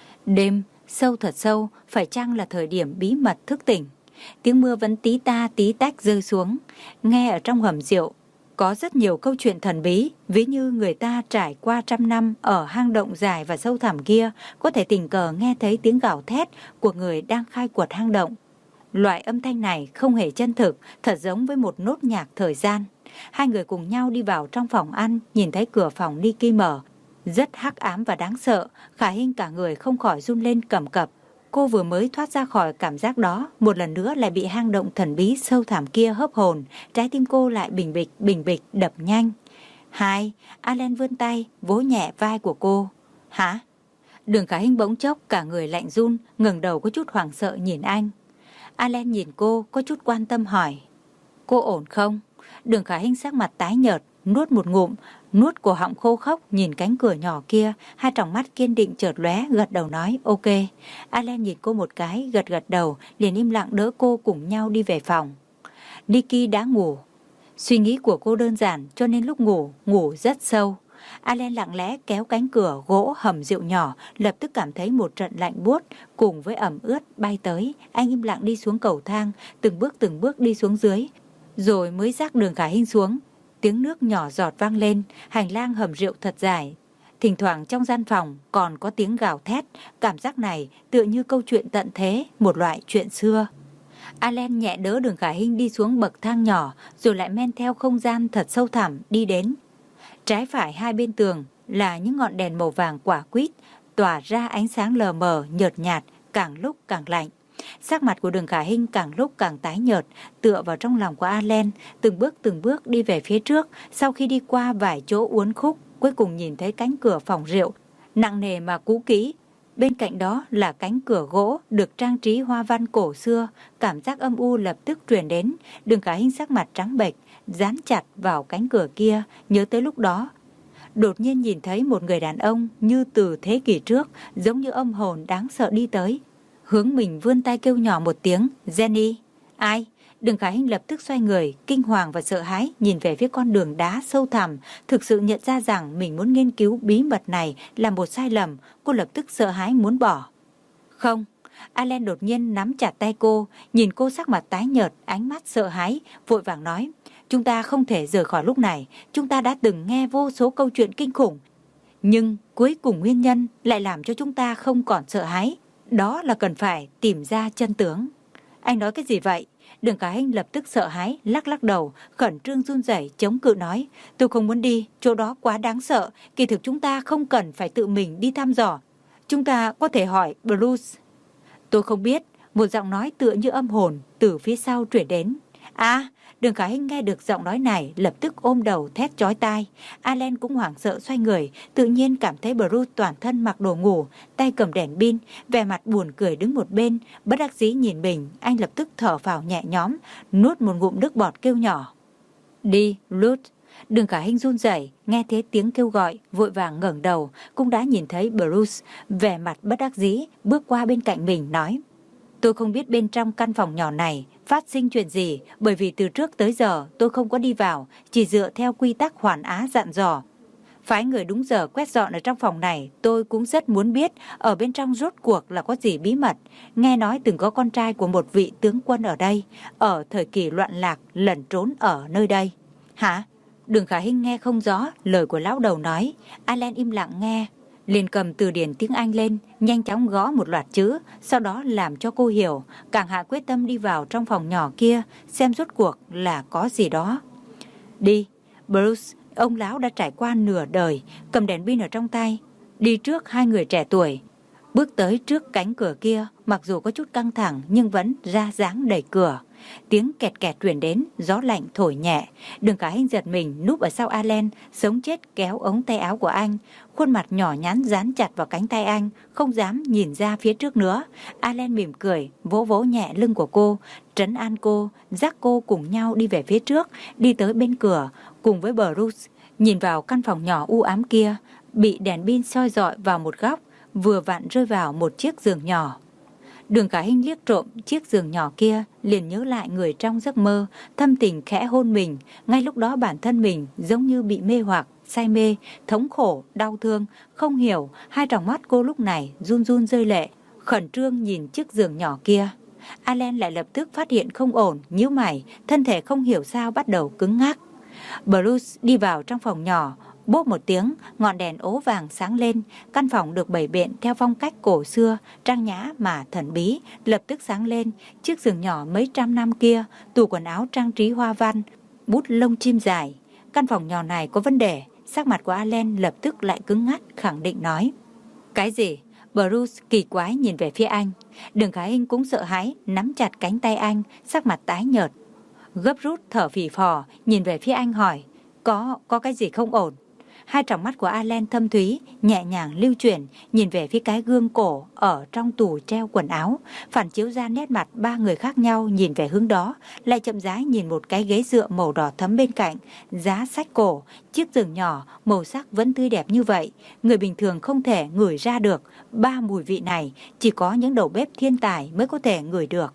Đêm sâu thật sâu, phải chăng là thời điểm bí mật thức tỉnh? Tiếng mưa vẫn tí ta tí tách rơi xuống. Nghe ở trong hầm rượu có rất nhiều câu chuyện thần bí, ví như người ta trải qua trăm năm ở hang động dài và sâu thẳm kia, có thể tình cờ nghe thấy tiếng gào thét của người đang khai quật hang động. Loại âm thanh này không hề chân thực, thật giống với một nốt nhạc thời gian. Hai người cùng nhau đi vào trong phòng ăn, nhìn thấy cửa phòng Nikki mở, rất hắc ám và đáng sợ. Khả Hinh cả người không khỏi run lên cầm cập. Cô vừa mới thoát ra khỏi cảm giác đó, một lần nữa lại bị hang động thần bí sâu thẳm kia hớp hồn. Trái tim cô lại bình bịch bình bịch đập nhanh. Hai, Alan vươn tay vỗ nhẹ vai của cô. Hả? Đường Khả Hinh bỗng chốc cả người lạnh run, ngẩng đầu có chút hoảng sợ nhìn anh. Alan nhìn cô có chút quan tâm hỏi, cô ổn không? Đường Khả Hinh sắc mặt tái nhợt, nuốt một ngụm, nuốt cổ họng khô khốc nhìn cánh cửa nhỏ kia, hai tròng mắt kiên định chợt lóe, gật đầu nói ok. Alan nhìn cô một cái, gật gật đầu, liền im lặng đỡ cô cùng nhau đi về phòng. Nikki đã ngủ. Suy nghĩ của cô đơn giản cho nên lúc ngủ, ngủ rất sâu. Alan lặng lẽ kéo cánh cửa gỗ hầm rượu nhỏ, lập tức cảm thấy một trận lạnh buốt cùng với ẩm ướt bay tới. Anh im lặng đi xuống cầu thang, từng bước từng bước đi xuống dưới, rồi mới dắt Đường Khả Hinh xuống. Tiếng nước nhỏ giọt vang lên, hành lang hầm rượu thật dài. Thỉnh thoảng trong gian phòng còn có tiếng gào thét, cảm giác này tựa như câu chuyện tận thế, một loại chuyện xưa. Alan nhẹ đỡ Đường Khả Hinh đi xuống bậc thang nhỏ, rồi lại men theo không gian thật sâu thẳm đi đến. Trái phải hai bên tường là những ngọn đèn màu vàng quả quýt, tỏa ra ánh sáng lờ mờ, nhợt nhạt, càng lúc càng lạnh. Sắc mặt của Đường Khả Hinh càng lúc càng tái nhợt, tựa vào trong lòng của Alan, từng bước từng bước đi về phía trước. Sau khi đi qua vài chỗ uốn khúc, cuối cùng nhìn thấy cánh cửa phòng rượu, nặng nề mà cũ kỹ. Bên cạnh đó là cánh cửa gỗ được trang trí hoa văn cổ xưa, cảm giác âm u lập tức truyền đến. Đường Khả Hinh sắc mặt trắng bệch, dán chặt vào cánh cửa kia, nhớ tới lúc đó. Đột nhiên nhìn thấy một người đàn ông như từ thế kỷ trước, giống như âm hồn đáng sợ đi tới. Hướng mình vươn tay kêu nhỏ một tiếng, Jenny. Ai? Đường Khả Hinh lập tức xoay người, kinh hoàng và sợ hãi, nhìn về phía con đường đá sâu thẳm, thực sự nhận ra rằng mình muốn nghiên cứu bí mật này là một sai lầm, cô lập tức sợ hãi muốn bỏ. Không, Allen đột nhiên nắm chặt tay cô, nhìn cô sắc mặt tái nhợt, ánh mắt sợ hãi, vội vàng nói, chúng ta không thể rời khỏi lúc này, chúng ta đã từng nghe vô số câu chuyện kinh khủng. Nhưng cuối cùng nguyên nhân lại làm cho chúng ta không còn sợ hãi, đó là cần phải tìm ra chân tướng. Anh nói cái gì vậy? Đường Khả Hinh lập tức sợ hãi, lắc lắc đầu, khẩn trương run rẩy chống cự nói, tôi không muốn đi, chỗ đó quá đáng sợ, kỳ thực chúng ta không cần phải tự mình đi thăm dò. Chúng ta có thể hỏi Bruce. Tôi không biết, một giọng nói tựa như âm hồn từ phía sau truyền đến. À, Đường Khả Hinh nghe được giọng nói này, lập tức ôm đầu thét chói tai. Allen cũng hoảng sợ xoay người, tự nhiên cảm thấy Bruce toàn thân mặc đồ ngủ, tay cầm đèn pin, vẻ mặt buồn cười đứng một bên, bất đắc dĩ nhìn mình, anh lập tức thở phào nhẹ nhõm, nuốt một ngụm nước bọt kêu nhỏ. Đi, Ruth. Đường Khả Hinh run rẩy, nghe thấy tiếng kêu gọi, vội vàng ngẩng đầu, cũng đã nhìn thấy Bruce, vẻ mặt bất đắc dĩ, bước qua bên cạnh mình nói. Tôi không biết bên trong căn phòng nhỏ này phát sinh chuyện gì, bởi vì từ trước tới giờ tôi không có đi vào, chỉ dựa theo quy tắc Hoàn Á dặn dò. Phái người đúng giờ quét dọn ở trong phòng này, tôi cũng rất muốn biết ở bên trong rốt cuộc là có gì bí mật. Nghe nói từng có con trai của một vị tướng quân ở đây, ở thời kỳ loạn lạc lẩn trốn ở nơi đây. Hả? Đường Khả Hinh nghe không rõ lời của lão đầu nói. Allen im lặng nghe, liền cầm từ điển tiếng Anh lên, nhanh chóng gõ một loạt chữ, sau đó làm cho cô hiểu, càng hạ quyết tâm đi vào trong phòng nhỏ kia, xem rốt cuộc là có gì đó. Đi, Bruce, ông lão đã trải qua nửa đời, cầm đèn pin ở trong tay, đi trước hai người trẻ tuổi, bước tới trước cánh cửa kia, mặc dù có chút căng thẳng nhưng vẫn ra dáng đẩy cửa. Tiếng kẹt kẹt truyền đến, gió lạnh thổi nhẹ. Đường Khả Hinh giật mình núp ở sau Allen, sống chết kéo ống tay áo của anh, khuôn mặt nhỏ nhắn dán chặt vào cánh tay anh, không dám nhìn ra phía trước nữa. Allen mỉm cười, vỗ vỗ nhẹ lưng của cô, trấn an cô, dắt cô cùng nhau đi về phía trước, đi tới bên cửa, cùng với Bruce, nhìn vào căn phòng nhỏ u ám kia, bị đèn pin soi rọi vào một góc, vừa vặn rơi vào một chiếc giường nhỏ. Đường Khả Hinh liếc trộm chiếc giường nhỏ kia, liền nhớ lại người trong giấc mơ, thâm tình khẽ hôn mình. Ngay lúc đó bản thân mình giống như bị mê hoặc, say mê, thống khổ, đau thương, không hiểu. Hai tròng mắt cô lúc này run run rơi lệ, khẩn trương nhìn chiếc giường nhỏ kia. Allen lại lập tức phát hiện không ổn, nhíu mày, thân thể không hiểu sao bắt đầu cứng ngắc. Bruce đi vào trong phòng nhỏ, bốp một tiếng, ngọn đèn ố vàng sáng lên, căn phòng được bày biện theo phong cách cổ xưa, trang nhã mà thần bí, lập tức sáng lên. Chiếc giường nhỏ mấy trăm năm kia, tủ quần áo trang trí hoa văn, bút lông chim dài. Căn phòng nhỏ này có vấn đề. Sắc mặt của Allen lập tức lại cứng ngắt, khẳng định nói. Cái gì? Bruce kỳ quái nhìn về phía anh. Đường Khả Hinh cũng sợ hãi, nắm chặt cánh tay anh, sắc mặt tái nhợt, gấp rút thở phì phò, nhìn về phía anh hỏi, có, có cái gì không ổn? Hai tròng mắt của Allen thâm thúy, nhẹ nhàng lưu chuyển, nhìn về phía cái gương cổ ở trong tủ treo quần áo, phản chiếu ra nét mặt ba người khác nhau nhìn về hướng đó, lại chậm rãi nhìn một cái ghế dựa màu đỏ thẫm bên cạnh, giá sách cổ, chiếc giường nhỏ, màu sắc vẫn tươi đẹp như vậy, người bình thường không thể ngửi ra được, ba mùi vị này, chỉ có những đầu bếp thiên tài mới có thể ngửi được.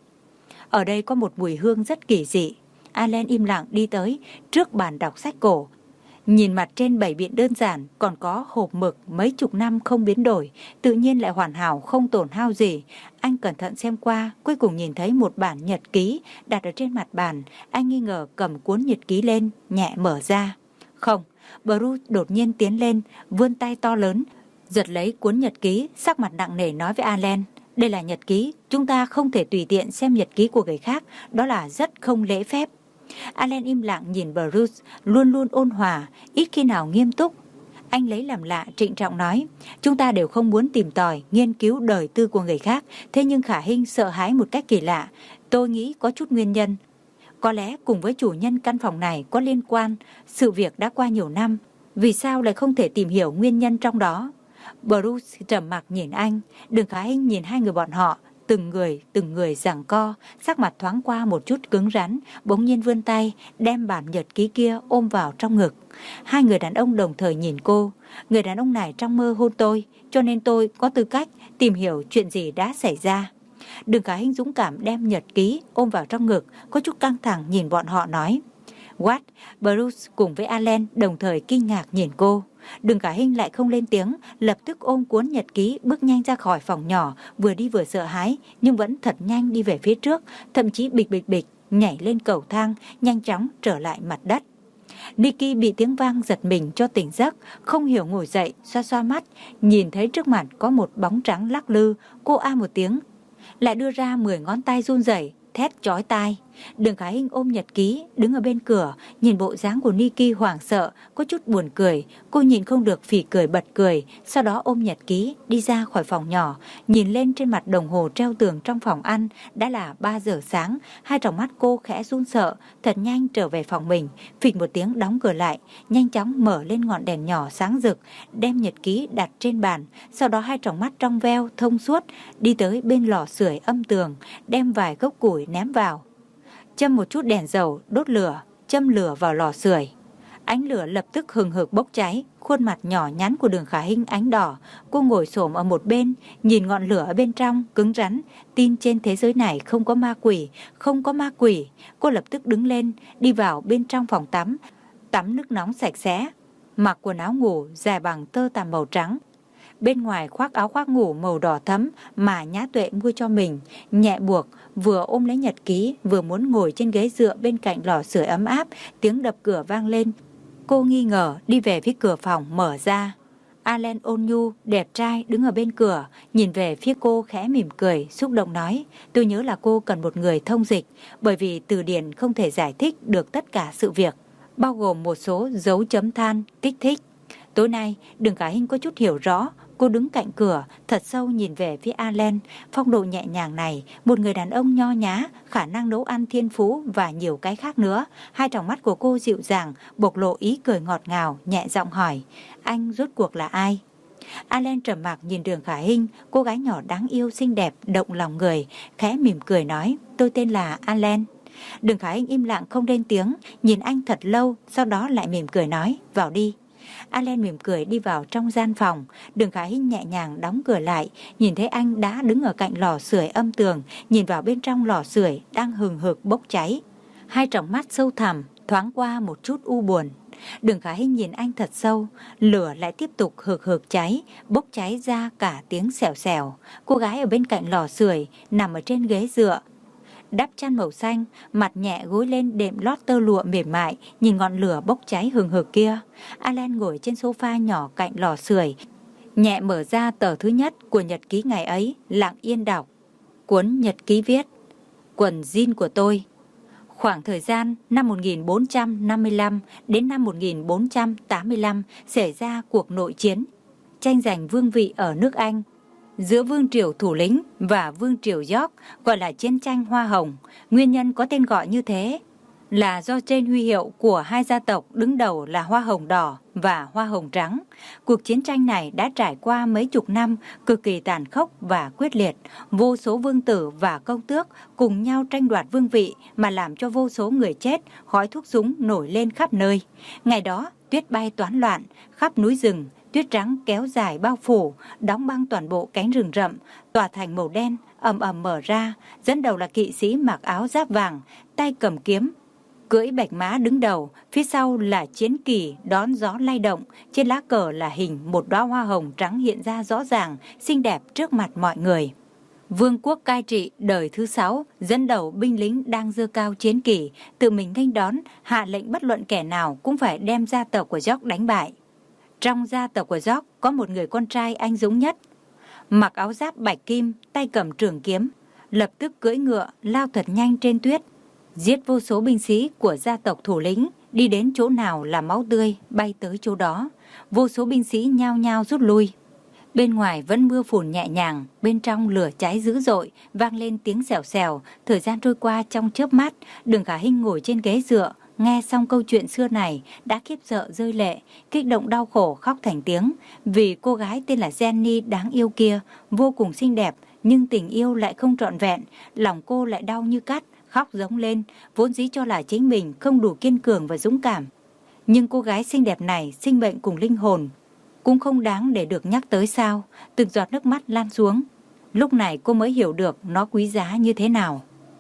Ở đây có một mùi hương rất kỳ dị. Allen im lặng đi tới trước bàn đọc sách cổ, nhìn mặt trên bày biện đơn giản, còn có hộp mực mấy chục năm không biến đổi, tự nhiên lại hoàn hảo không tổn hao gì. Anh cẩn thận xem qua, cuối cùng nhìn thấy một bản nhật ký đặt ở trên mặt bàn. Anh nghi ngờ cầm cuốn nhật ký lên, nhẹ mở ra. Không, Bruce đột nhiên tiến lên, vươn tay to lớn, giật lấy cuốn nhật ký, sắc mặt nặng nề nói với Allen. Đây là nhật ký, chúng ta không thể tùy tiện xem nhật ký của người khác, đó là rất không lễ phép. Allen im lặng nhìn Bruce, luôn luôn ôn hòa, ít khi nào nghiêm túc. Anh lấy làm lạ, trịnh trọng nói, chúng ta đều không muốn tìm tòi, nghiên cứu đời tư của người khác, thế nhưng Khả Hinh sợ hãi một cách kỳ lạ. Tôi nghĩ có chút nguyên nhân. Có lẽ cùng với chủ nhân căn phòng này có liên quan, sự việc đã qua nhiều năm, vì sao lại không thể tìm hiểu nguyên nhân trong đó? Bruce trầm mặc nhìn anh, Đường Khả Hinh nhìn hai người bọn họ, từng người, từng người giằng co, sắc mặt thoáng qua một chút cứng rắn, bỗng nhiên vươn tay, đem bản nhật ký kia ôm vào trong ngực. Hai người đàn ông đồng thời nhìn cô. Người đàn ông này trong mơ hôn tôi, cho nên tôi có tư cách tìm hiểu chuyện gì đã xảy ra. Đường Khả Hinh dũng cảm đem nhật ký ôm vào trong ngực, có chút căng thẳng nhìn bọn họ nói. What? Bruce cùng với Allen đồng thời kinh ngạc nhìn cô. Đường Khả Hinh lại không lên tiếng, lập tức ôm cuốn nhật ký bước nhanh ra khỏi phòng nhỏ, vừa đi vừa sợ hãi, nhưng vẫn thật nhanh đi về phía trước, thậm chí bịch bịch bịch nhảy lên cầu thang, nhanh chóng trở lại mặt đất. Nikki bị tiếng vang giật mình cho tỉnh giấc, không hiểu ngồi dậy, xoa xoa mắt, nhìn thấy trước mặt có một bóng trắng lắc lư, cô a một tiếng, lại đưa ra mười ngón tay run rẩy, thét chói tai. Đường Khả Hinh ôm nhật ký, đứng ở bên cửa, nhìn bộ dáng của Nikki hoảng sợ, có chút buồn cười. Cô nhìn không được phì cười bật cười, sau đó ôm nhật ký, đi ra khỏi phòng nhỏ, nhìn lên trên mặt đồng hồ treo tường trong phòng ăn, đã là ba giờ sáng, hai tròng mắt cô khẽ run sợ, thật nhanh trở về phòng mình, phịch một tiếng đóng cửa lại, nhanh chóng mở lên ngọn đèn nhỏ sáng rực, đem nhật ký đặt trên bàn, sau đó hai tròng mắt trong veo, thông suốt, đi tới bên lò sưởi âm tường, đem vài gốc củi ném vào. Châm một chút đèn dầu, đốt lửa, châm lửa vào lò sưởi. Ánh lửa lập tức hừng hực bốc cháy, khuôn mặt nhỏ nhắn của Đường Khả Hinh ánh đỏ. Cô ngồi xổm ở một bên, nhìn ngọn lửa ở bên trong, cứng rắn, tin trên thế giới này không có ma quỷ, không có ma quỷ. Cô lập tức đứng lên, đi vào bên trong phòng tắm, tắm nước nóng sạch sẽ, mặc quần áo ngủ dài bằng tơ tằm màu trắng. Bên ngoài khoác áo khoác ngủ màu đỏ thẫm mà Nhã Tuệ mua cho mình, nhẹ buộc, vừa ôm lấy nhật ký, vừa muốn ngồi trên ghế dựa bên cạnh lò sưởi ấm áp, tiếng đập cửa vang lên. Cô nghi ngờ đi về phía cửa phòng mở ra. Allen ôn nhu, đẹp trai đứng ở bên cửa, nhìn về phía cô khẽ mỉm cười, xúc động nói, tôi nhớ là cô cần một người thông dịch, bởi vì từ điển không thể giải thích được tất cả sự việc, bao gồm một số dấu chấm than, kích thích. Tối nay, Đường Khả Hinh có chút hiểu rõ. Cô đứng cạnh cửa, thật sâu nhìn về phía Allen. Phong độ nhẹ nhàng này, một người đàn ông nho nhã, khả năng nấu ăn thiên phú và nhiều cái khác nữa. Hai tròng mắt của cô dịu dàng, bộc lộ ý cười ngọt ngào, nhẹ giọng hỏi, anh rốt cuộc là ai? Allen trầm mặc nhìn Đường Khả Hinh, cô gái nhỏ đáng yêu xinh đẹp, động lòng người, khẽ mỉm cười nói, tôi tên là Allen. Đường Khả Hinh im lặng không lên tiếng, nhìn anh thật lâu, sau đó lại mỉm cười nói, vào đi. Allen mỉm cười đi vào trong gian phòng. Đường Khả Hinh nhẹ nhàng đóng cửa lại, nhìn thấy anh đã đứng ở cạnh lò sưởi âm tường, nhìn vào bên trong lò sưởi đang hừng hực bốc cháy. Hai tròng mắt sâu thẳm thoáng qua một chút u buồn. Đường Khả Hinh nhìn anh thật sâu, lửa lại tiếp tục hực hực cháy, bốc cháy ra cả tiếng xèo xèo. Cô gái ở bên cạnh lò sưởi nằm ở trên ghế dựa, đắp chăn màu xanh, mặt nhẹ gối lên đệm lót tơ lụa mềm mại, nhìn ngọn lửa bốc cháy hừng hực kia. Allen ngồi trên sofa nhỏ cạnh lò sưởi, nhẹ mở ra tờ thứ nhất của nhật ký ngày ấy, lặng yên đọc. Cuốn nhật ký viết, quần jean của tôi. Khoảng thời gian năm một nghìn bốn trăm năm mươi lăm đến năm một nghìn bốn trăm tám mươi lăm xảy ra cuộc nội chiến, tranh giành vương vị ở nước Anh giữa vương triều thủ lĩnh và vương triều York, gọi là chiến tranh Hoa Hồng. Nguyên nhân có tên gọi như thế là do trên huy hiệu của hai gia tộc đứng đầu là Hoa Hồng Đỏ và Hoa Hồng Trắng. Cuộc chiến tranh này đã trải qua mấy chục năm, cực kỳ tàn khốc và quyết liệt. Vô số vương tử và công tước cùng nhau tranh đoạt vương vị mà làm cho vô số người chết, khói thuốc súng nổi lên khắp nơi. Ngày đó, tuyết bay toán loạn, khắp núi rừng, tuyết trắng kéo dài bao phủ, đóng băng toàn bộ cánh rừng rậm, tòa thành màu đen ầm ầm mở ra, dẫn đầu là kỵ sĩ mặc áo giáp vàng, tay cầm kiếm, cưỡi bạch mã đứng đầu, phía sau là chiến kỳ đón gió lay động, trên lá cờ là hình một đóa hoa hồng trắng hiện ra rõ ràng, xinh đẹp trước mặt mọi người. Vương quốc cai trị đời thứ sáu, dẫn đầu binh lính đang giơ cao chiến kỳ, tự mình nghênh đón, hạ lệnh bất luận kẻ nào cũng phải đem gia tộc của York đánh bại. Trong gia tộc của York có một người con trai anh dũng nhất, mặc áo giáp bạch kim, tay cầm trường kiếm, lập tức cưỡi ngựa lao thật nhanh trên tuyết, giết vô số binh sĩ của gia tộc thủ lĩnh, đi đến chỗ nào là máu tươi bay tới chỗ đó, vô số binh sĩ nhao nhao rút lui. Bên ngoài vẫn mưa phùn nhẹ nhàng, bên trong lửa cháy dữ dội, vang lên tiếng xèo xèo. Thời gian trôi qua trong chớp mắt. Đường Khả Hinh ngồi trên ghế dựa, nghe xong câu chuyện xưa này đã khiếp sợ rơi lệ, kích động đau khổ khóc thành tiếng. Vì cô gái tên là Jenny đáng yêu kia, vô cùng xinh đẹp, nhưng tình yêu lại không trọn vẹn, lòng cô lại đau như cắt, khóc giống lên, vốn dĩ cho là chính mình không đủ kiên cường và dũng cảm. Nhưng cô gái xinh đẹp này sinh mệnh cùng linh hồn, cũng không đáng để được nhắc tới sao. Từng giọt nước mắt lan xuống. Lúc này cô mới hiểu được nó quý giá như thế nào.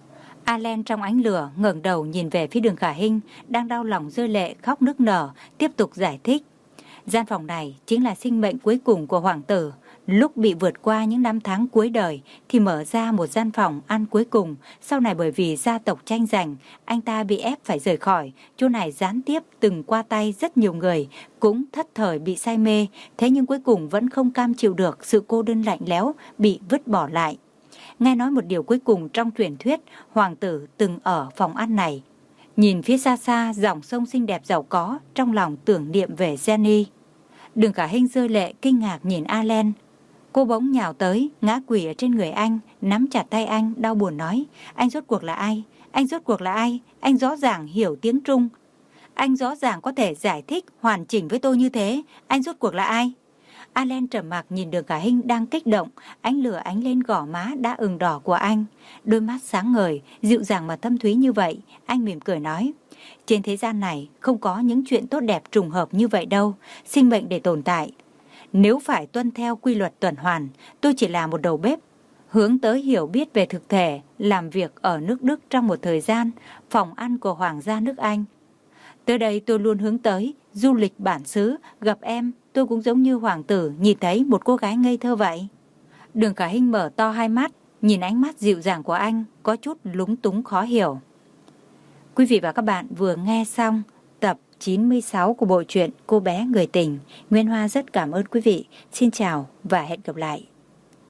Allen trong ánh lửa ngẩng đầu nhìn về phía Đường Khả Hinh đang đau lòng rơi lệ khóc nức nở, tiếp tục giải thích. Gian phòng này chính là sinh mệnh cuối cùng của hoàng tử. Lúc bị vượt qua những năm tháng cuối đời thì mở ra một gian phòng ăn cuối cùng. Sau này bởi vì gia tộc tranh giành, anh ta bị ép phải rời khỏi. Chỗ này gián tiếp từng qua tay rất nhiều người, cũng thất thời bị say mê. Thế nhưng cuối cùng vẫn không cam chịu được sự cô đơn lạnh lẽo, bị vứt bỏ lại. Nghe nói một điều cuối cùng trong truyền thuyết, hoàng tử từng ở phòng ăn này. Nhìn phía xa xa dòng sông xinh đẹp giàu có, trong lòng tưởng niệm về Jenny. Đường Khả Hinh rơi lệ kinh ngạc nhìn Allen. Cô bỗng nhào tới, ngã quỳ ở trên người anh, nắm chặt tay anh, đau buồn nói: anh rốt cuộc là ai? Anh rốt cuộc là ai? Anh rõ ràng hiểu tiếng Trung. Anh rõ ràng có thể giải thích hoàn chỉnh với tôi như thế. Anh rốt cuộc là ai? Allen trầm mặc nhìn Đường Khả Hinh đang kích động, ánh lửa ánh lên gò má đã ửng đỏ của anh. Đôi mắt sáng ngời, dịu dàng mà thâm thúy như vậy. Anh mỉm cười nói: trên thế gian này không có những chuyện tốt đẹp trùng hợp như vậy đâu. Sinh mệnh để tồn tại, nếu phải tuân theo quy luật tuần hoàn, tôi chỉ là một đầu bếp, hướng tới hiểu biết về thực thể, làm việc ở nước Đức trong một thời gian, phòng ăn của Hoàng gia nước Anh. Tới đây tôi luôn hướng tới du lịch bản xứ, gặp em, tôi cũng giống như hoàng tử nhìn thấy một cô gái ngây thơ vậy. Đường Khả Hinh mở to hai mắt, nhìn ánh mắt dịu dàng của anh, có chút lúng túng khó hiểu. Quý vị và các bạn vừa nghe xong tập chín mươi sáu của bộ truyện Cô bé người tình. Nguyên Hoa rất cảm ơn quý vị. Xin chào và hẹn gặp lại.